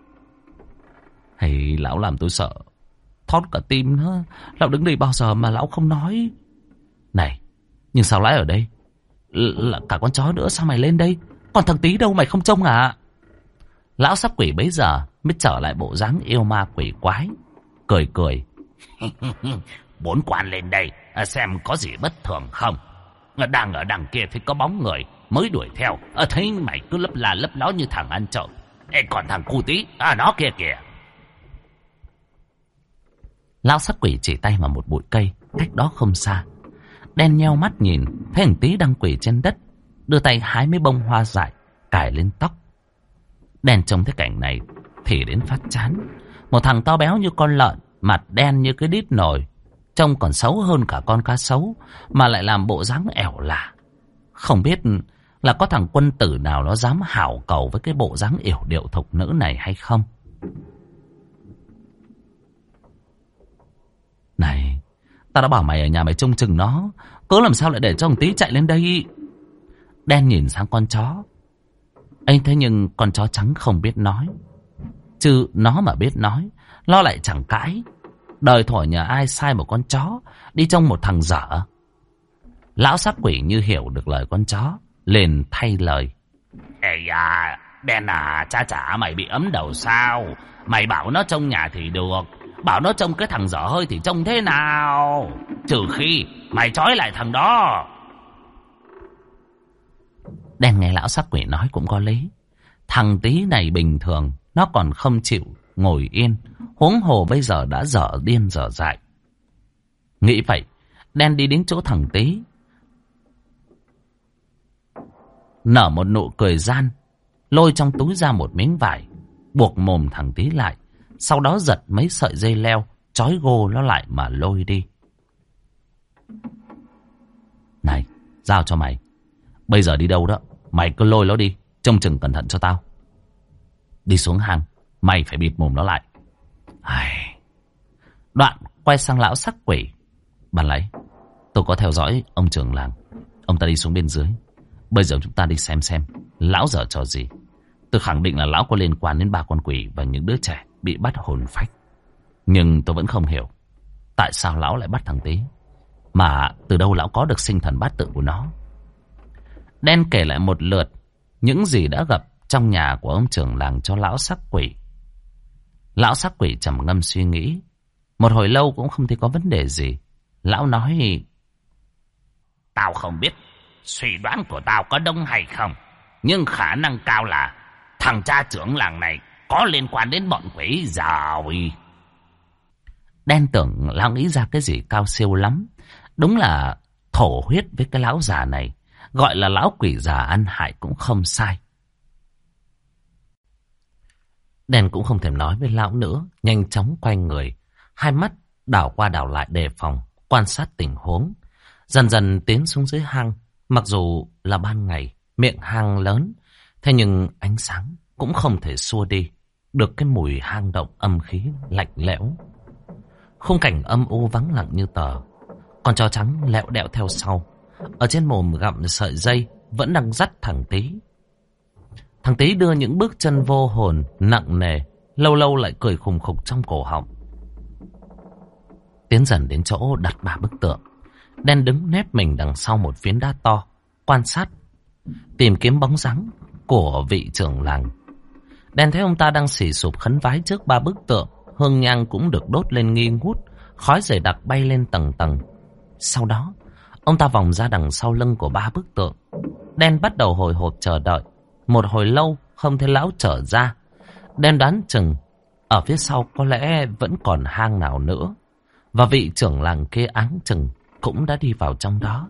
Hay lão làm tôi sợ thót cả tim nữa. Lão đứng đây bao giờ mà lão không nói? Này, nhưng sao lại ở đây? Là cả con chó nữa, sao mày lên đây? Còn thằng Tí đâu, mày không trông à? Lão sắc quỷ bấy giờ mới trở lại bộ dáng yêu ma quỷ quái, cười cười. 4 quan lên đây xem có gì bất thường không. Đang ở đằng kia thì có bóng người mới đuổi theo, thấy mày cứ lấp la lấp ló như thằng ăn trộm. Còn thằng cu Tí, nó kia kìa. Lão sắc quỷ chỉ tay vào một bụi cây cách đó không xa. Đen nheo mắt nhìn, thấy thằng Tý đang quỳ trên đất, đưa tay hái mấy bông hoa dại, cài lên tóc. Đen trông thấy cảnh này thì đến phát chán. Một thằng to béo như con lợn, mặt đen như cái đít nồi, trông còn xấu hơn cả con cá sấu, mà lại làm bộ dáng ẻo lả. Không biết là có thằng quân tử nào nó dám hảo cầu với cái bộ dáng yểu điệu thục nữ này hay không. Này, tao đã bảo mày ở nhà mày trông chừng nó, cớ làm sao lại để cho thằng Tý chạy lên đây. Đen nhìn sang con chó. Anh thế nhưng con chó trắng không biết nói. Chứ nó mà biết nói, nó lại chẳng cãi. Đời thổi nhà ai sai một con chó đi trông một thằng dở. Lão sắc quỷ như hiểu được lời con chó, liền thay lời. Ê da, Đen à, cha chả mày bị ấm đầu sao? Mày bảo nó trông nhà thì được, bảo nó trông cái thằng dở hơi thì trông thế nào? Trừ khi mày trói lại thằng đó. Đen nghe lão sắc quỷ nói cũng có lý. Thằng Tý này bình thường nó còn không chịu ngồi yên, huống hồ bây giờ đã dở điên dở dại. Nghĩ vậy, Đen đi đến chỗ thằng Tý, nở một nụ cười gian, lôi trong túi ra một miếng vải, buộc mồm thằng Tý lại, sau đó giật mấy sợi dây leo, trói gô nó lại mà lôi đi. Này, giao cho mày. Bây giờ đi đâu đó, mày cứ lôi nó đi, trông chừng cẩn thận cho tao. Đi xuống hang, mày phải bịt mồm nó lại. Đoạn quay sang lão sắc quỷ. Ban nãy tôi có theo dõi ông trưởng làng, ông ta đi xuống bên dưới. Bây giờ chúng ta đi xem lão giở trò gì. Tôi khẳng định là lão có liên quan đến 3 con quỷ và những đứa trẻ bị bắt hồn phách. Nhưng tôi vẫn không hiểu tại sao lão lại bắt thằng Tý, mà từ đâu lão có được sinh thần bát tự của nó. Đen kể lại một lượt những gì đã gặp trong nhà của ông trưởng làng cho lão sắc quỷ. Lão sắc quỷ trầm ngâm suy nghĩ một hồi lâu cũng không thấy có vấn đề gì. Lão nói: Tao không biết suy đoán của tao có đúng hay không, nhưng khả năng cao là thằng cha trưởng làng này có liên quan đến bọn quỷ rồi. Đen tưởng lão nghĩ ra cái gì cao siêu lắm. Đúng là thổ huyết với cái lão già này, gọi là lão quỷ già ăn hại cũng không sai. Đen cũng không thèm nói với lão nữa, nhanh chóng quay người, hai mắt đảo qua đảo lại đề phòng, quan sát tình huống. Dần dần tiến xuống dưới hang. Mặc dù là ban ngày, miệng hang lớn, thế nhưng ánh sáng cũng không thể xua đi được cái mùi hang động âm khí lạnh lẽo. Khung cảnh âm u vắng lặng như tờ. Con chó trắng lẹo đẹo theo sau, ở trên mồm gặm sợi dây, vẫn đang dắt thằng Tý. Thằng Tý đưa những bước chân vô hồn, nặng nề, lâu lâu lại cười khùng khục trong cổ họng. Tiến dần đến chỗ đặt 3 bức tượng. Đen đứng nép mình đằng sau một phiến đá to, quan sát, tìm kiếm bóng dáng của vị trưởng làng. Đen thấy ông ta đang xì sụp khấn vái trước 3 bức tượng, hương nhang cũng được đốt lên nghi ngút, khói dày đặc bay lên tầng tầng. Sau đó, ông ta vòng ra đằng sau lưng của 3 bức tượng. Đen bắt đầu hồi hộp chờ đợi. Một hồi lâu không thấy lão trở ra. Đen đoán chừng ở phía sau có lẽ vẫn còn hang nào nữa, và vị trưởng làng kia áng chừng cũng đã đi vào trong đó.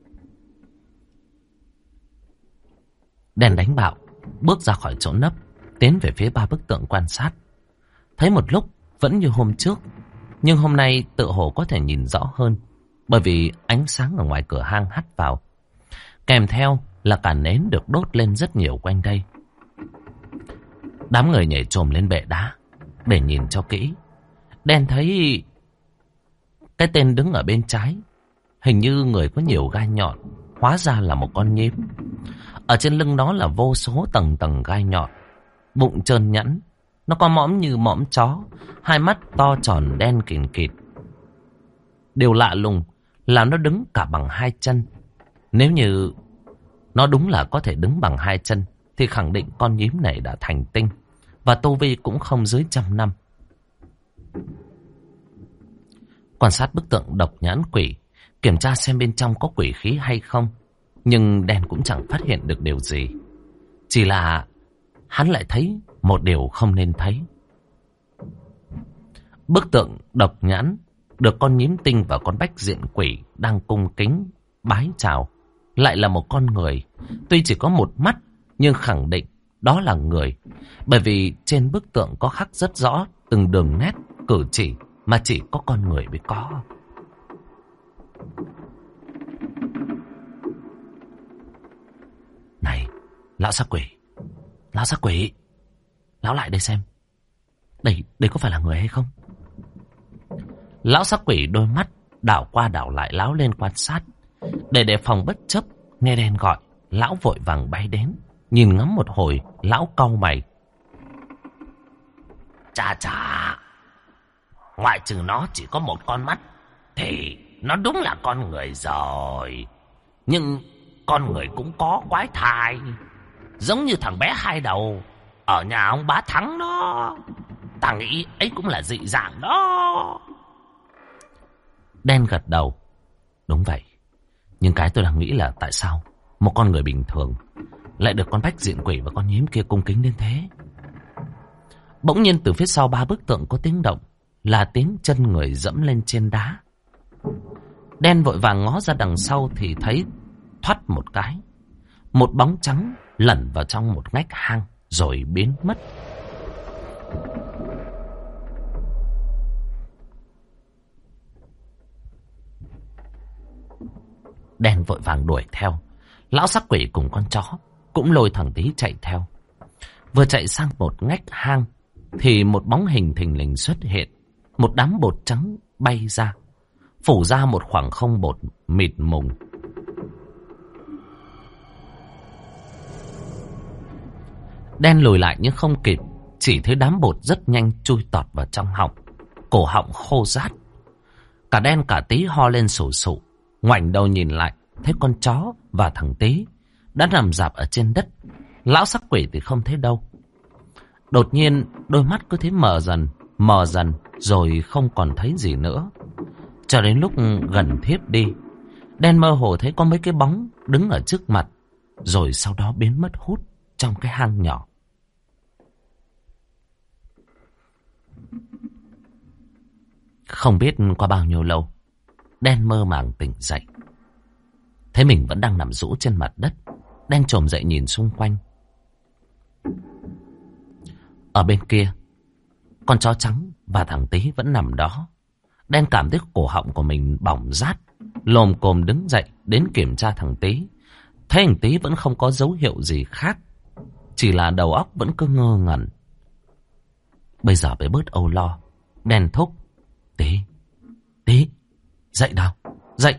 Đen đánh bạo bước ra khỏi chỗ nấp, tiến về phía 3 bức tượng quan sát. Thấy một lúc vẫn như hôm trước, nhưng hôm nay tựa hồ có thể nhìn rõ hơn, bởi vì ánh sáng ở ngoài cửa hang hắt vào, kèm theo là cả nến được đốt lên rất nhiều quanh đây. Đám người nhảy chồm lên bệ đá để nhìn cho kỹ. Đen thấy cái tên đứng ở bên trái, hình như người có nhiều gai nhọn, hóa ra là một con nhím. Ở trên lưng nó là vô số tầng tầng gai nhọn, bụng trơn nhẵn, nó có mõm như mõm chó, hai mắt to tròn đen kìn kịt. Điều lạ lùng là nó đứng cả bằng 2 chân. Nếu như nó đúng là có thể đứng bằng 2 chân, thì khẳng định con nhím này đã thành tinh, và tu vi cũng không dưới 100 năm. Quan sát bức tượng độc nhãn quỷ, kiểm tra xem bên trong có quỷ khí hay không, nhưng Đen cũng chẳng phát hiện được điều gì. Chỉ là hắn lại thấy một điều không nên thấy. Bức tượng độc nhãn được con nhím tinh và con bách diện quỷ đang cung kính bái chào. Lại là một con người. Tuy chỉ có một mắt, nhưng khẳng định đó là người. Bởi vì trên bức tượng có khắc rất rõ từng đường nét, cử chỉ mà chỉ có con người mới có. Này, lão sắc quỷ. Lão sắc quỷ. Lão lại đây xem. Đây có phải là người hay không? Lão sắc quỷ đôi mắt đảo qua đảo lại láo lên quan sát. Để đề phòng bất chấp nghe đen gọi, lão vội vàng bay đến. Nhìn ngắm một hồi, lão cau mày. Chà chà, ngoại trừ nó chỉ có một con mắt thì nó đúng là con người rồi. Nhưng con người cũng có quái thai, giống như thằng bé hai đầu ở nhà ông Bá Thắng đó. Ta nghĩ ấy cũng là dị dạng đó. Đen gật đầu. Đúng vậy. Nhưng cái tôi đang nghĩ là tại sao một con người bình thường lại được con bách diện quỷ và con nhím kia cung kính đến thế? Bỗng nhiên từ phía sau 3 bức tượng có tiếng động, là tiếng chân người dẫm lên trên đá. Đen vội vàng ngó ra đằng sau thì thấy thoắt một cái, một bóng trắng lẩn vào trong một ngách hang rồi biến mất. Đen vội vàng đuổi theo. Lão sắc quỷ cùng con chó cũng lôi thằng Tí chạy theo. Vừa chạy sang một ngách hang thì một bóng hình thình lình xuất hiện. Một đám bột trắng bay ra, phủ ra một khoảng không bột mịt mùng. Đen lùi lại nhưng không kịp, chỉ thấy đám bột rất nhanh chui tọt vào trong họng. Cổ họng khô rát. Cả Đen cả Tí ho lên sổ sụ. Ngoảnh đầu nhìn lại, thấy con chó và thằng Tí đã nằm rạp ở trên đất. Lão sắc quỷ thì không thấy đâu. Đột nhiên đôi mắt cứ thế mờ dần rồi không còn thấy gì nữa. Cho đến lúc gần thiếp đi, Đen mơ hồ thấy có mấy cái bóng đứng ở trước mặt, rồi sau đó biến mất hút trong cái hang nhỏ. Không biết qua bao nhiêu lâu, Đen mơ màng tỉnh dậy. Thấy mình vẫn đang nằm rũ trên mặt đất. Đen chồm dậy nhìn xung quanh. Ở bên kia, con chó trắng và thằng Tí vẫn nằm đó. Đen cảm thấy cổ họng của mình bỏng rát, lồm cồm đứng dậy đến kiểm tra thằng Tí. Thấy thằng Tí vẫn không có dấu hiệu gì khác, chỉ là đầu óc vẫn cứ ngơ ngẩn. Bây giờ phải bớt âu lo. Đen thúc: Tí, dậy nào, dậy.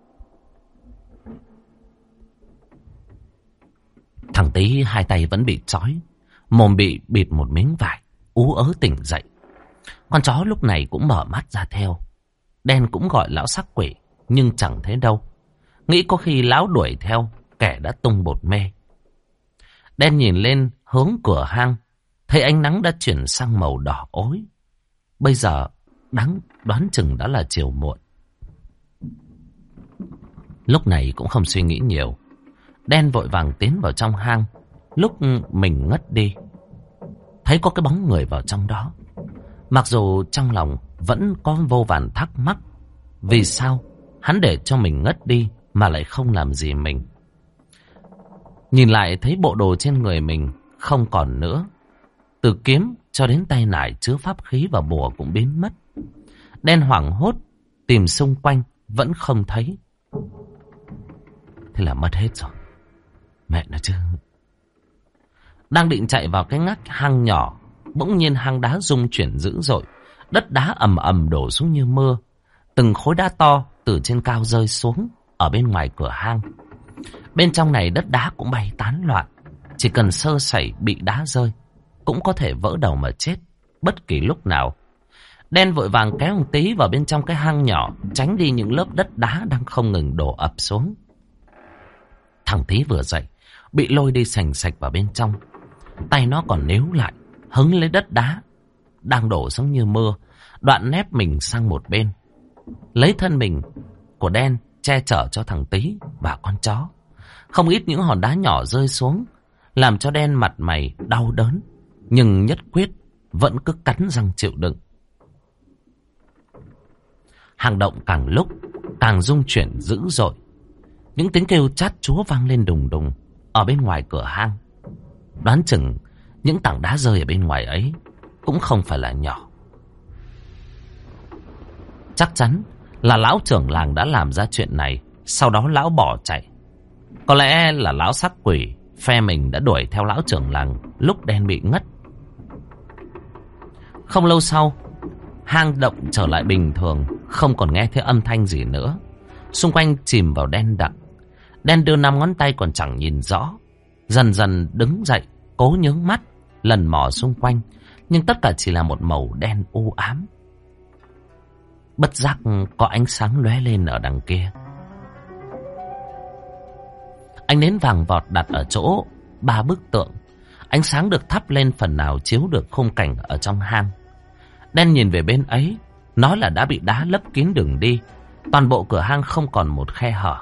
Thằng Tí hai tay vẫn bị trói, mồm bị bịt một miếng vải, ú ớ tỉnh dậy. Con chó lúc này cũng mở mắt ra theo. Đen cũng gọi lão sắc quỷ, nhưng chẳng thấy đâu. Nghĩ có khi lão đuổi theo, kẻ đã tung bột mê. Đen nhìn lên hướng cửa hang, thấy ánh nắng đã chuyển sang màu đỏ ối. Bây giờ đoán chừng đã là chiều muộn. Lúc này cũng không suy nghĩ nhiều, Đen vội vàng tiến vào trong hang. Lúc mình ngất đi, thấy có cái bóng người vào trong đó. Mặc dù trong lòng vẫn có vô vàn thắc mắc, vì sao hắn để cho mình ngất đi mà lại không làm gì mình. Nhìn lại thấy bộ đồ trên người mình không còn nữa. Từ kiếm cho đến tay nải chứa pháp khí và bùa cũng biến mất. Đen hoảng hốt tìm xung quanh vẫn không thấy. Thế là mất hết rồi. Mẹ nó chứ. Đang định chạy vào cái ngách hang nhỏ, bỗng nhiên hang đá rung chuyển dữ dội. Đất đá ầm ầm đổ xuống như mưa. Từng khối đá to từ trên cao rơi xuống ở bên ngoài cửa hang. Bên trong này đất đá cũng bay tán loạn. Chỉ cần sơ sẩy bị đá rơi cũng có thể vỡ đầu mà chết bất kỳ lúc nào. Đen vội vàng kéo ông Tí vào bên trong cái hang nhỏ, tránh đi những lớp đất đá đang không ngừng đổ ập xuống. Thằng Tí vừa dậy bị lôi đi sành sạch vào bên trong. Tay nó còn níu lại, hứng lấy đất đá đang đổ xuống như mưa, đoạn nép mình sang một bên, lấy thân mình của Đen che chở cho thằng Tí và con chó. Không ít những hòn đá nhỏ rơi xuống, làm cho Đen mặt mày đau đớn, nhưng nhất quyết vẫn cứ cắn răng chịu đựng. Hang động càng lúc càng rung chuyển dữ dội. Những tiếng kêu chát chúa vang lên đùng đùng ở bên ngoài cửa hang. Đoán chừng những tảng đá rơi ở bên ngoài ấy cũng không phải là nhỏ. Chắc chắn là lão trưởng làng đã làm ra chuyện này, sau đó lão bỏ chạy. Có lẽ là lão sắc quỷ phe mình đã đuổi theo lão trưởng làng lúc đen bị ngất. Không lâu sau, hang động trở lại bình thường, không còn nghe thấy âm thanh gì nữa. Xung quanh chìm vào đen đặc. Đen đưa 5 ngón tay còn chẳng nhìn rõ. Dần dần đứng dậy, cố nhướng mắt, lần mò xung quanh. Nhưng tất cả chỉ là một màu đen u ám. Bất giác có ánh sáng lóe lên ở đằng kia. Ánh nến vàng vọt đặt ở chỗ 3 bức tượng. Ánh sáng được thắp lên phần nào chiếu được khung cảnh ở trong hang. Đen nhìn về bên ấy, nói là đã bị đá lấp kín đường đi. Toàn bộ cửa hang không còn một khe hở.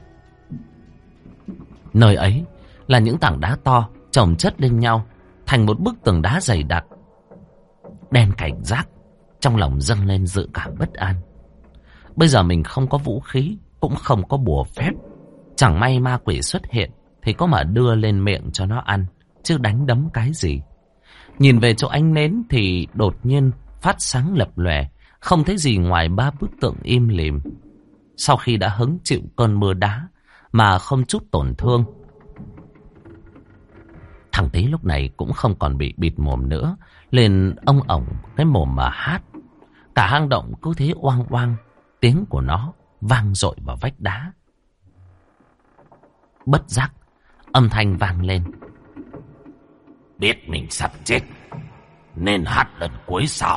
Nơi ấy là những tảng đá to chồng chất lên nhau thành một bức tường đá dày đặc. Đen cảnh giác, trong lòng dâng lên dự cảm bất an. Bây giờ mình không có vũ khí, cũng không có bùa phép. Chẳng may ma quỷ xuất hiện thì có mà đưa lên miệng cho nó ăn, chứ đánh đấm cái gì. Nhìn về chỗ ánh nến thì đột nhiên phát sáng lập lòe, không thấy gì ngoài 3 bức tượng im lìm. Sau khi đã hứng chịu cơn mưa đá mà không chút tổn thương. Thằng Tý lúc này cũng không còn bị bịt mồm nữa, liền ông ổng cái mồm mà hát. Cả hang động cứ thế oang oang, tiếng của nó vang dội vào vách đá. Bất giác, âm thanh vang lên. Biết mình sắp chết, nên hát lần cuối sao?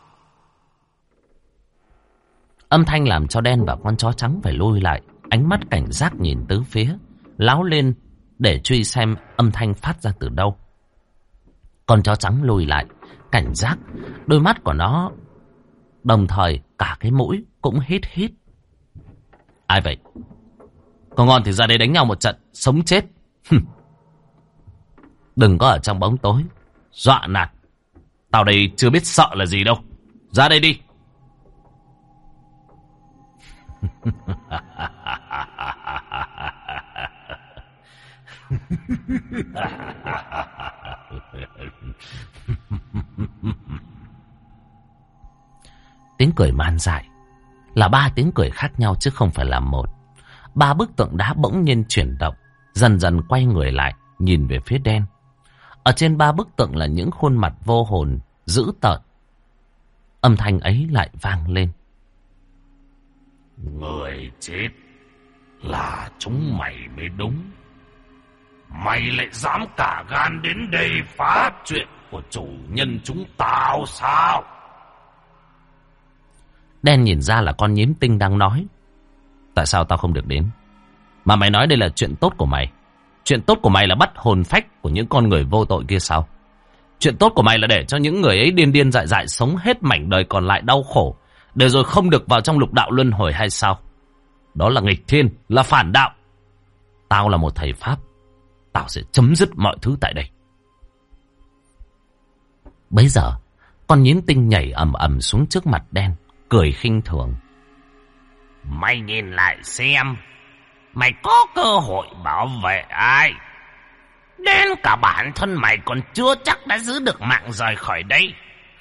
Âm thanh làm cho Đen và con chó trắng phải lui lại, ánh mắt cảnh giác nhìn tứ phía, láo lên để truy xem âm thanh phát ra từ đâu. Con chó trắng lùi lại, cảnh giác, đôi mắt của nó đồng thời cả cái mũi cũng hít hít. Ai vậy? Có ngon thì ra đây đánh nhau một trận, sống chết. Đừng có ở trong bóng tối, dọa nạt. Tao đây chưa biết sợ là gì đâu. Ra đây đi. Tiếng cười man dại là 3 tiếng cười khác nhau chứ không phải là một. 3 bức tượng đá bỗng nhiên chuyển động, dần dần quay người lại, nhìn về phía Đen. Ở trên 3 bức tượng là những khuôn mặt vô hồn, dữ tợn. Âm thanh ấy lại vang lên. Người chết là chúng mày mới đúng. Mày lại dám cả gan đến đây phá chuyện của chủ nhân chúng tao sao? Đen nhìn ra là con nhím tinh đang nói. Tại sao tao không được đến? Mà mày nói đây là chuyện tốt của mày. Chuyện tốt của mày là bắt hồn phách của những con người vô tội kia sao? Chuyện tốt của mày là để cho những người ấy điên điên dại dại sống hết mảnh đời còn lại đau khổ, để rồi không được vào trong lục đạo luân hồi hay sao? Đó là nghịch thiên, là phản đạo. Tao là một thầy Pháp, tao sẽ chấm dứt mọi thứ tại đây. Bấy giờ, con nhím tinh nhảy ầm ầm xuống trước mặt Đen, cười khinh thường. Mày nhìn lại xem, mày có cơ hội bảo vệ ai? Đến cả bản thân mày còn chưa chắc đã giữ được mạng rời khỏi đây.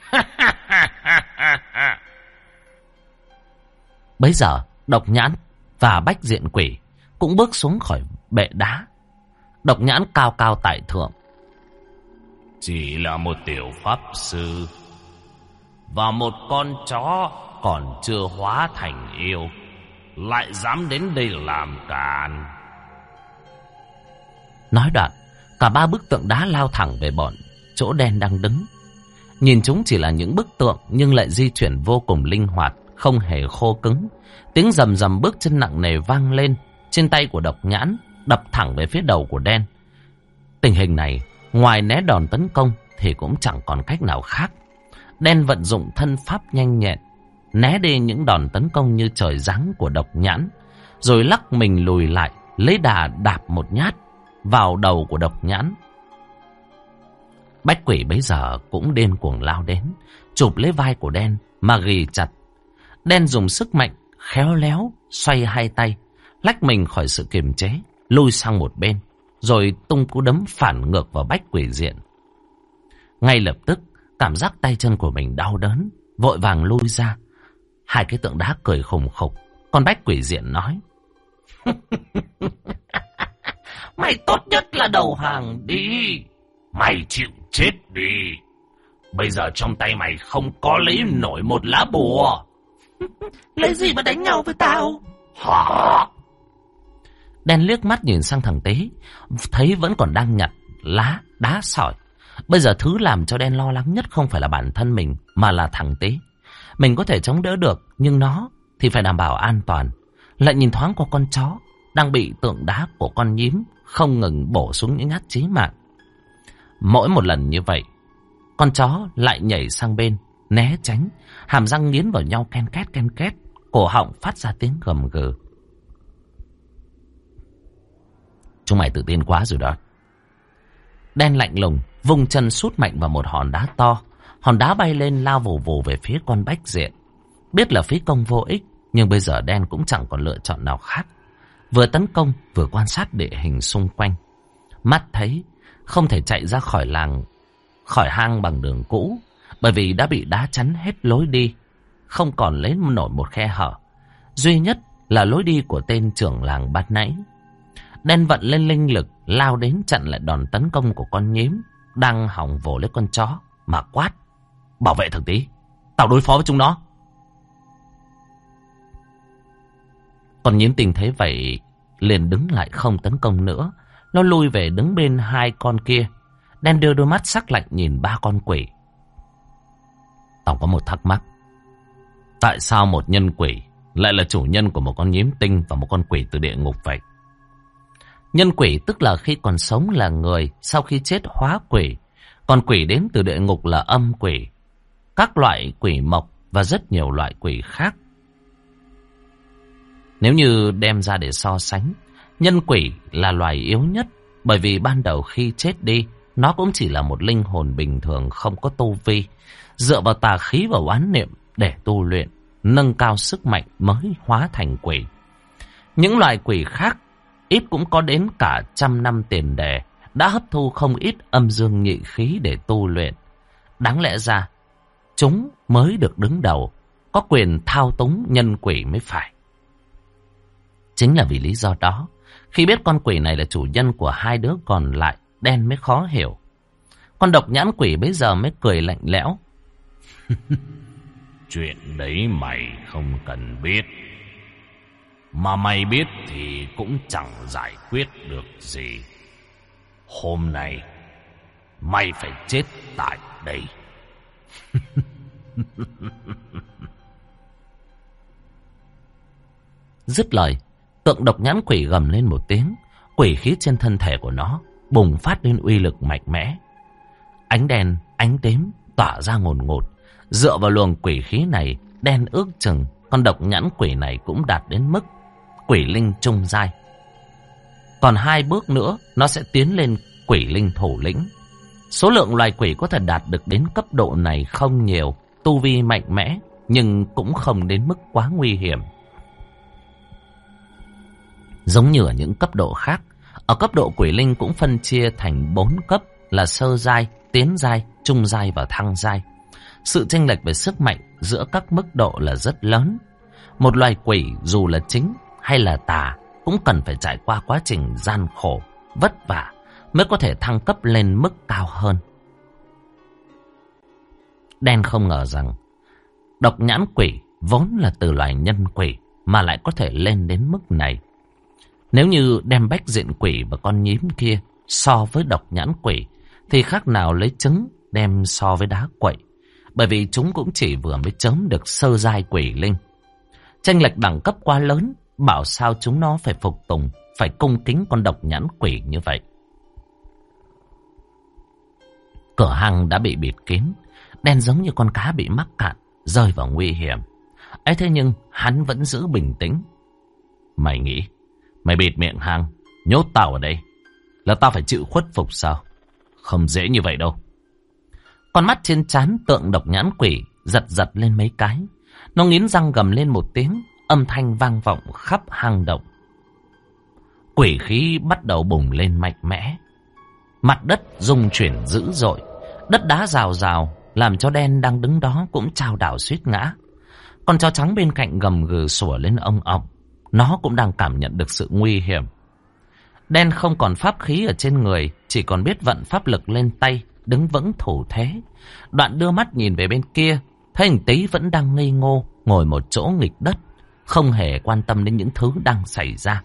Bấy giờ, Độc Nhãn và Bách Diện Quỷ cũng bước xuống khỏi bệ đá. Độc Nhãn cao cao tại thượng. Chỉ là một tiểu pháp sư và một con chó còn chưa hóa thành yêu, lại dám đến đây làm càn. Nói đoạn, cả 3 bức tượng đá lao thẳng về bọn chỗ Đen đang đứng. Nhìn chúng chỉ là những bức tượng nhưng lại di chuyển vô cùng linh hoạt, không hề khô cứng. Tiếng rầm rầm bước chân nặng nề vang lên trên tay của Độc Nhãn, đập thẳng về phía đầu của Đen. Tình hình này, ngoài né đòn tấn công thì cũng chẳng còn cách nào khác. Đen vận dụng thân pháp nhanh nhẹn, né đi những đòn tấn công như trời giáng của Độc Nhãn, rồi lắc mình lùi lại, lấy đà đạp một nhát vào đầu của Độc Nhãn. Bách Quỷ bấy giờ cũng điên cuồng lao đến, chụp lấy vai của Đen mà ghì chặt. Đen dùng sức mạnh khéo léo xoay hai tay, lách mình khỏi sự kiềm chế, lui sang một bên, rồi tung cú đấm phản ngược vào bách quỷ diện. Ngay lập tức, cảm giác tay chân của mình đau đớn, vội vàng lui ra. Hai cái tượng đá cười khùng khục, con bách quỷ diện nói: Mày tốt nhất là đầu hàng đi. Mày chịu chết đi. Bây giờ trong tay mày không có lấy nổi một lá bùa. Lấy gì mà đánh nhau với tao? Hả? Đen liếc mắt nhìn sang thằng Tế, thấy vẫn còn đang nhặt lá, đá sỏi. Bây giờ thứ làm cho Đen lo lắng nhất không phải là bản thân mình, mà là thằng Tế. Mình có thể chống đỡ được, nhưng nó thì phải đảm bảo an toàn. Lại nhìn thoáng qua con chó đang bị tượng đá của con nhím không ngừng bổ xuống những nhát chí mạng. Mỗi một lần như vậy, con chó lại nhảy sang bên, né tránh, hàm răng nghiến vào nhau ken két, cổ họng phát ra tiếng gầm gừ. Chúng mày tự tin quá rồi đó. Đen lạnh lùng vung chân sút mạnh vào một hòn đá to. Hòn đá bay lên lao vù vù về phía con bách diện. Biết là phí công vô ích, nhưng bây giờ Đen cũng chẳng còn lựa chọn nào khác. Vừa tấn công vừa quan sát địa hình xung quanh. Mắt thấy không thể chạy ra khỏi hang bằng đường cũ, bởi vì đã bị đá chắn hết lối đi, không còn lấy nổi một khe hở. Duy nhất là lối đi của tên trưởng làng ban nãy. Đen vận lên linh lực, lao đến chặn lại đòn tấn công của con nhím đang hòng vồ lấy con chó, mà quát: Bảo vệ thằng Tí, tao đối phó với chúng nó. Con nhím tình thấy vậy liền đứng lại không tấn công nữa. Nó lui về đứng bên hai con kia. Đen đưa đôi mắt sắc lạnh nhìn ba con quỷ. Tao có một thắc mắc. Tại sao một nhân quỷ lại là chủ nhân của một con nhím tinh và một con quỷ từ địa ngục vậy? Nhân quỷ tức là khi còn sống là người, sau khi chết hóa quỷ. Còn quỷ đến từ địa ngục là âm quỷ, các loại quỷ mộc và rất nhiều loại quỷ khác. Nếu như đem ra để so sánh, nhân quỷ là loài yếu nhất, bởi vì ban đầu khi chết đi, nó cũng chỉ là một linh hồn bình thường không có tu vi, dựa vào tà khí và oán niệm để tu luyện, nâng cao sức mạnh mới hóa thành quỷ. Những loài quỷ khác ít cũng có đến cả 100 năm tiền đề, đã hấp thu không ít âm dương nhị khí để tu luyện. Đáng lẽ ra, chúng mới được đứng đầu, có quyền thao túng nhân quỷ mới phải. Chính là vì lý do đó, khi biết con quỷ này là chủ nhân của hai đứa còn lại, Đen mới khó hiểu. Con độc nhãn quỷ bấy giờ mới cười lạnh lẽo. Chuyện đấy mày không cần biết. Mà mày biết thì cũng chẳng giải quyết được gì. Hôm nay mày phải chết tại đây. Dứt lời, tượng độc nhãn quỷ gầm lên một tiếng. Quỷ khí trên thân thể của nó bùng phát lên uy lực mạnh mẽ. Ánh đen, ánh tím tỏa ra ngồn ngột. Dựa vào luồng quỷ khí này, Đen ước chừng con độc nhãn quỷ này cũng đạt đến mức quỷ linh trung giai. Còn 2 bước nữa nó sẽ tiến lên quỷ linh thủ lĩnh. Số lượng loài quỷ có thể đạt được đến cấp độ này không nhiều, tu vi mạnh mẽ, nhưng cũng không đến mức quá nguy hiểm. Giống như ở những cấp độ khác, ở cấp độ quỷ linh cũng phân chia thành 4 cấp là sơ giai, tiến giai, trung giai và thăng giai. Sự chênh lệch về sức mạnh giữa các mức độ là rất lớn. Một loài quỷ dù là chính hay là tà cũng cần phải trải qua quá trình gian khổ, vất vả mới có thể thăng cấp lên mức cao hơn. Đen không ngờ rằng độc nhãn quỷ vốn là từ loài nhân quỷ mà lại có thể lên đến mức này. Nếu như đem bách diện quỷ và con nhím kia so với độc nhãn quỷ thì khác nào lấy trứng đem so với đá quậy, bởi vì chúng cũng chỉ vừa mới chớm được sơ giai quỷ linh. Chênh lệch đẳng cấp quá lớn, bảo sao chúng nó phải phục tùng, phải cung kính con độc nhãn quỷ như vậy. Cửa hang đã bị bịt kín, Đen giống như con cá bị mắc cạn, rơi vào nguy hiểm. Ấy thế nhưng hắn vẫn giữ bình tĩnh. Mày nghĩ mày bịt miệng hang, nhốt tao ở đây là tao phải chịu khuất phục sao? Không dễ như vậy đâu. Con mắt trên trán tượng độc nhãn quỷ giật giật lên mấy cái. Nó nghiến răng gầm lên một tiếng, âm thanh vang vọng khắp hang động. Quỷ khí bắt đầu bùng lên mạnh mẽ. Mặt đất rung chuyển dữ dội. Đất đá rào rào làm cho đen đang đứng đó cũng chao đảo suýt ngã. Con chó trắng bên cạnh gầm gừ sủa lên ong ong. Nó cũng đang cảm nhận được sự nguy hiểm. Đen không còn pháp khí ở trên người, chỉ còn biết vận pháp lực lên tay, đứng vững thủ thế. Đoạn đưa mắt nhìn về bên kia, thấy thằng Tý vẫn đang ngây ngô ngồi một chỗ nghịch đất, không hề quan tâm đến những thứ đang xảy ra.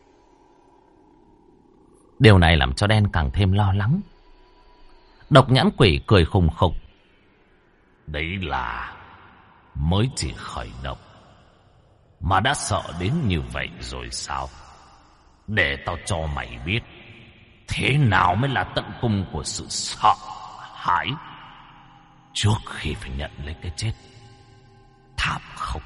Điều này làm cho Đen càng thêm lo lắng. Độc nhãn quỷ cười khùng khục. Đấy là mới chỉ khởi động mà đã sợ đến như vậy rồi sao? Để tao cho mày biết thế nào mới là tận cùng của sự sợ hãi trước khi phải nhận lấy cái chết thảm khốc.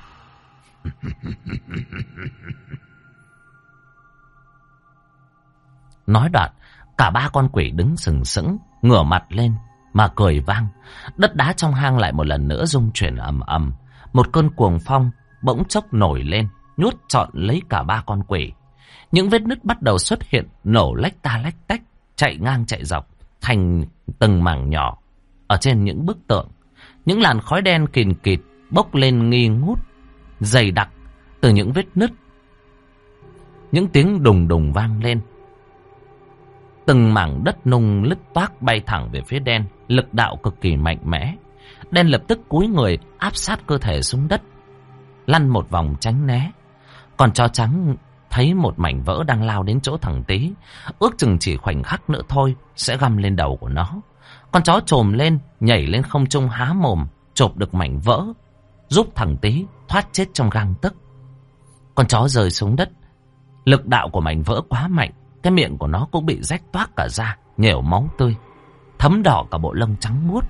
Nói đoạn, cả ba con quỷ đứng sừng sững, ngửa mặt lên mà cười vang. Đất đá trong hang lại một lần nữa rung chuyển ầm ầm. Một cơn cuồng phong bỗng chốc nổi lên, nhốt trọn lấy cả ba con quỷ. Những vết nứt bắt đầu xuất hiện, nổ lách ta lách tách, chạy ngang chạy dọc, thành từng mảng nhỏ. Ở trên những bức tượng, những làn khói đen kìn kịt bốc lên nghi ngút, dày đặc từ những vết nứt. Những tiếng đùng đùng vang lên. Từng mảng đất nung lứt toác bay thẳng về phía Đen, lực đạo cực kỳ mạnh mẽ. Đen lập tức cúi người áp sát cơ thể xuống đất, lăn một vòng tránh né. Còn chó trắng thấy một mảnh vỡ đang lao đến chỗ thằng Tý, ước chừng chỉ khoảnh khắc nữa thôi sẽ găm lên đầu của nó. Con chó trồm lên, nhảy lên không trung há mồm, chộp được mảnh vỡ, giúp thằng Tý thoát chết trong gang tấc. Con chó rơi xuống đất, lực đạo của mảnh vỡ quá mạnh, cái miệng của nó cũng bị rách toác cả ra, nhểu máu tươi, thấm đỏ cả bộ lông trắng muốt.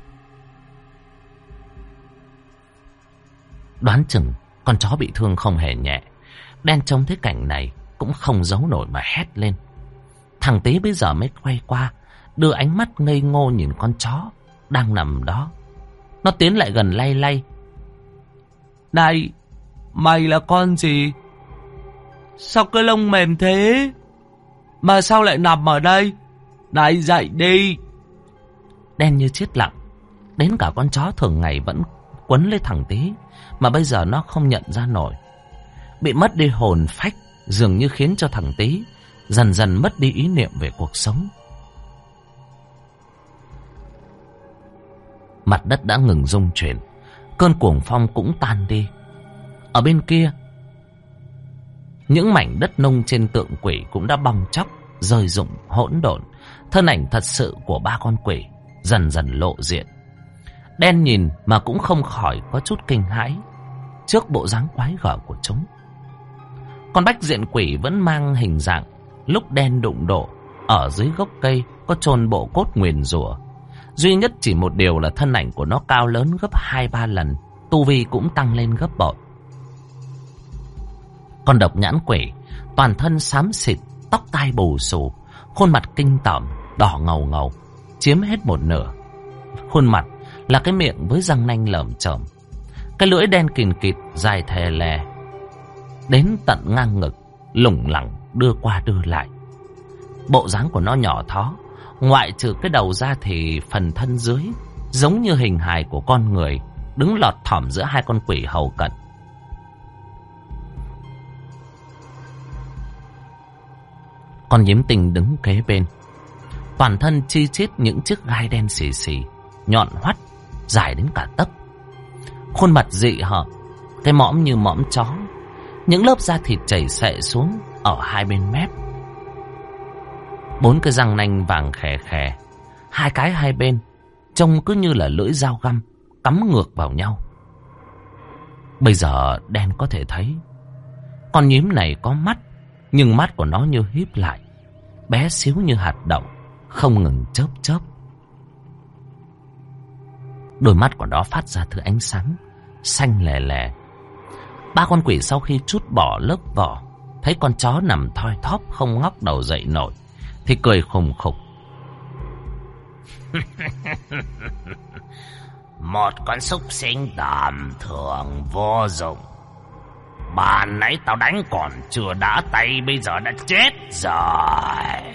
Đoán chừng con chó bị thương không hề nhẹ. Đen trông thấy cảnh này cũng không giấu nổi mà hét lên. Thằng Tý bây giờ mới quay qua, đưa ánh mắt ngây ngô nhìn con chó đang nằm đó. Nó tiến lại gần lay lay. Này, mày là con gì? Sao cái lông mềm thế? Mà sao lại nằm ở đây? Này, dậy đi. Đen như chết lặng. Đến cả con chó thường ngày vẫn quấn lấy thằng Tý, mà bây giờ nó không nhận ra nổi. Bị mất đi hồn phách dường như khiến cho thằng Tý dần dần mất đi ý niệm về cuộc sống. Mặt đất đã ngừng rung chuyển, cơn cuồng phong cũng tan đi. Ở bên kia, những mảnh đất nung trên tượng quỷ cũng đã bong chóc, rơi rụng hỗn độn. Thân ảnh thật sự của ba con quỷ dần dần lộ diện. Đen nhìn mà cũng không khỏi có chút kinh hãi trước bộ dáng quái gở của chúng. Con bách diện quỷ vẫn mang hình dạng lúc Đen đụng độ. Ở dưới gốc cây có chôn bộ cốt nguyền rủa. Duy nhất chỉ một điều là thân ảnh của nó cao lớn gấp 2-3 lần, tu vi cũng tăng lên gấp bội. Con độc nhãn quỷ toàn thân xám xịt, tóc tai bù xù, khuôn mặt kinh tởm, đỏ ngầu ngầu, chiếm hết một nửa. Khuôn mặt là cái miệng với răng nanh lởm chởm, cái lưỡi đen kìn kịt dài thè lè đến tận ngang ngực, lủng lẳng đưa qua đưa lại. Bộ dáng của nó nhỏ thó, ngoại trừ cái đầu ra thì phần thân dưới giống như hình hài của con người, đứng lọt thỏm giữa hai con quỷ hầu cận. Con nhím tinh đứng kế bên, toàn thân chi chít những chiếc gai đen xì xì, nhọn hoắt, dài đến cả tấc. Khuôn mặt dị hợm, cái mõm như mõm chó, những lớp da thịt chảy xệ xuống ở hai bên mép. 4 cái răng nanh vàng khè khè, 2 cái hai bên, trông cứ như là lưỡi dao găm cắm ngược vào nhau. Bây giờ Đen có thể thấy con nhím này có mắt, nhưng mắt của nó như híp lại, bé xíu như hạt đậu, không ngừng chớp chớp. Đôi mắt của nó phát ra thứ ánh sáng xanh lè lè. Ba con quỷ sau khi trút bỏ lớp vỏ, thấy con chó nằm thoi thóp không ngóc đầu dậy nổi, thì cười khùng khục. Một con súc sinh tầm thường vô dụng. Bạn nãy tao đánh còn chưa đã tay, bây giờ đã chết rồi.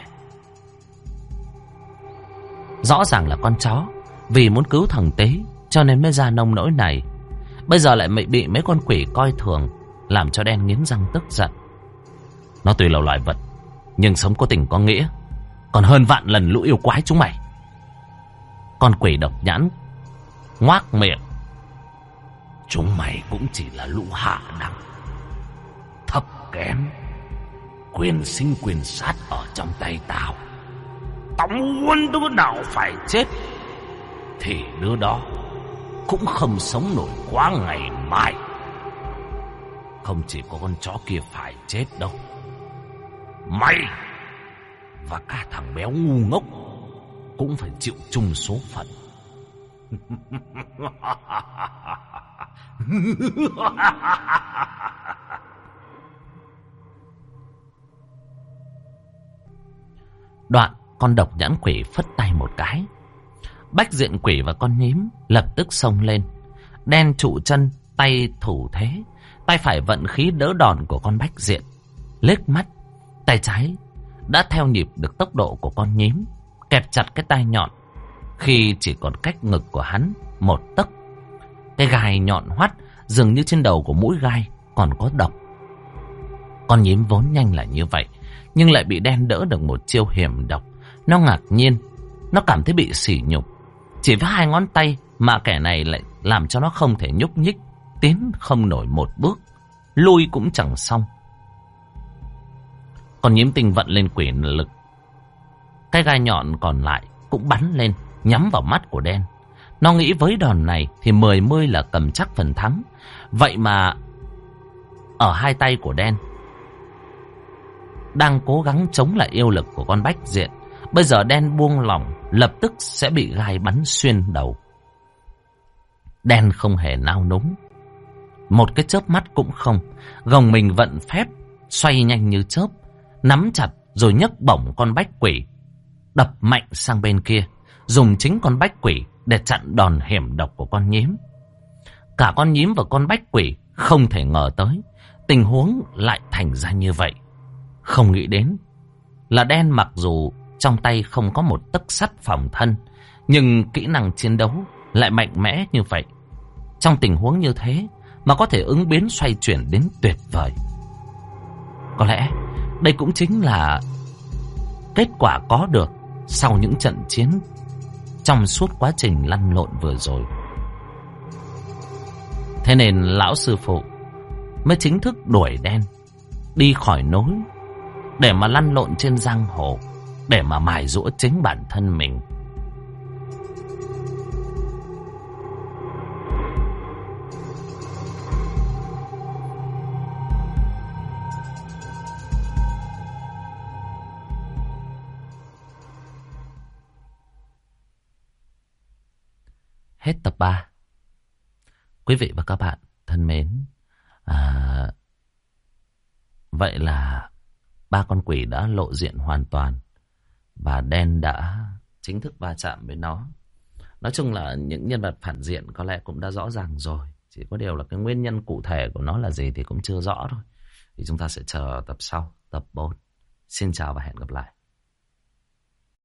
Rõ ràng là con chó vì muốn cứu thằng Tế cho nên mới ra nông nỗi này. Bây giờ lại bị mấy con quỷ coi thường, làm cho đen nghiến răng tức giận. Nó tuy là loài vật, nhưng sống có tình có nghĩa, còn hơn vạn lần lũ yêu quái chúng mày. Con quỷ độc nhãn ngoác miệng. Chúng mày cũng chỉ là lũ hạ đẳng, thấp kém, quyền sinh quyền sát ở trong tay tao. Tao muốn đứa nào phải chết thì đứa đó cũng không sống nổi quá ngày mai. Không chỉ có con chó kia phải chết đâu, mày và cả thằng béo ngu ngốc cũng phải chịu chung số phận. Đoạn con độc nhãn quỷ phất tay một cái, Bách Diện Quỷ và con nhím lập tức xông lên. Đen trụ chân, tay thủ thế, tay phải vận khí đỡ đòn của con Bách Diện. Liếc mắt, tay trái đã theo nhịp được tốc độ của con nhím, kẹp chặt cái tai nhọn khi chỉ còn cách ngực của hắn một tấc. Cái gai nhọn hoắt dường như trên đầu của mũi gai còn có độc. Con nhím vốn nhanh là như vậy, nhưng lại bị đen đỡ được một chiêu hiểm độc. Nó ngạc nhiên, nó cảm thấy bị sỉ nhục. Chỉ với 2 ngón tay mà kẻ này lại làm cho nó không thể nhúc nhích, tiến không nổi một bước, lui cũng chẳng xong. Con nhím tinh vận lên quỷ lực, cái gai nhọn còn lại cũng bắn lên, nhắm vào mắt của đen. Nó nghĩ với đòn này thì 10 là cầm chắc phần thắng. Vậy mà ở 2 tay của đen đang cố gắng chống lại yêu lực của con Bách Diện. Bây giờ đen buông lỏng, lập tức sẽ bị gai bắn xuyên đầu. Đen không hề nao núng, một cái chớp mắt cũng không, gồng mình vận phép, xoay nhanh như chớp, nắm chặt rồi nhấc bổng con Bách Quỷ, đập mạnh sang bên kia, dùng chính con Bách Quỷ để chặn đòn hiểm độc của con nhím. Cả con nhím và con Bách Quỷ không thể ngờ tới tình huống lại thành ra như vậy. Không nghĩ đến là đen mặc dù trong tay không có một tấc sắt phòng thân, nhưng kỹ năng chiến đấu lại mạnh mẽ như vậy. Trong tình huống như thế mà có thể ứng biến xoay chuyển đến tuyệt vời. Có lẽ đây cũng chính là kết quả có được sau những trận chiến trong suốt quá trình lăn lộn vừa rồi. Thế nên lão sư phụ mới chính thức đuổi đen đi khỏi núi để mà lăn lộn trên giang hồ, để mà mài giũa chính bản thân mình. Hết tập 3. Quý vị và các bạn thân mến, vậy là 3 con quỷ đã lộ diện hoàn toàn và đen đã chính thức va chạm với nó. Nói chung là những nhân vật phản diện có lẽ cũng đã rõ ràng rồi. Chỉ có điều là cái nguyên nhân cụ thể của nó là gì thì cũng chưa rõ thôi. Thì chúng ta sẽ chờ tập sau, tập 4. Xin chào và hẹn gặp lại.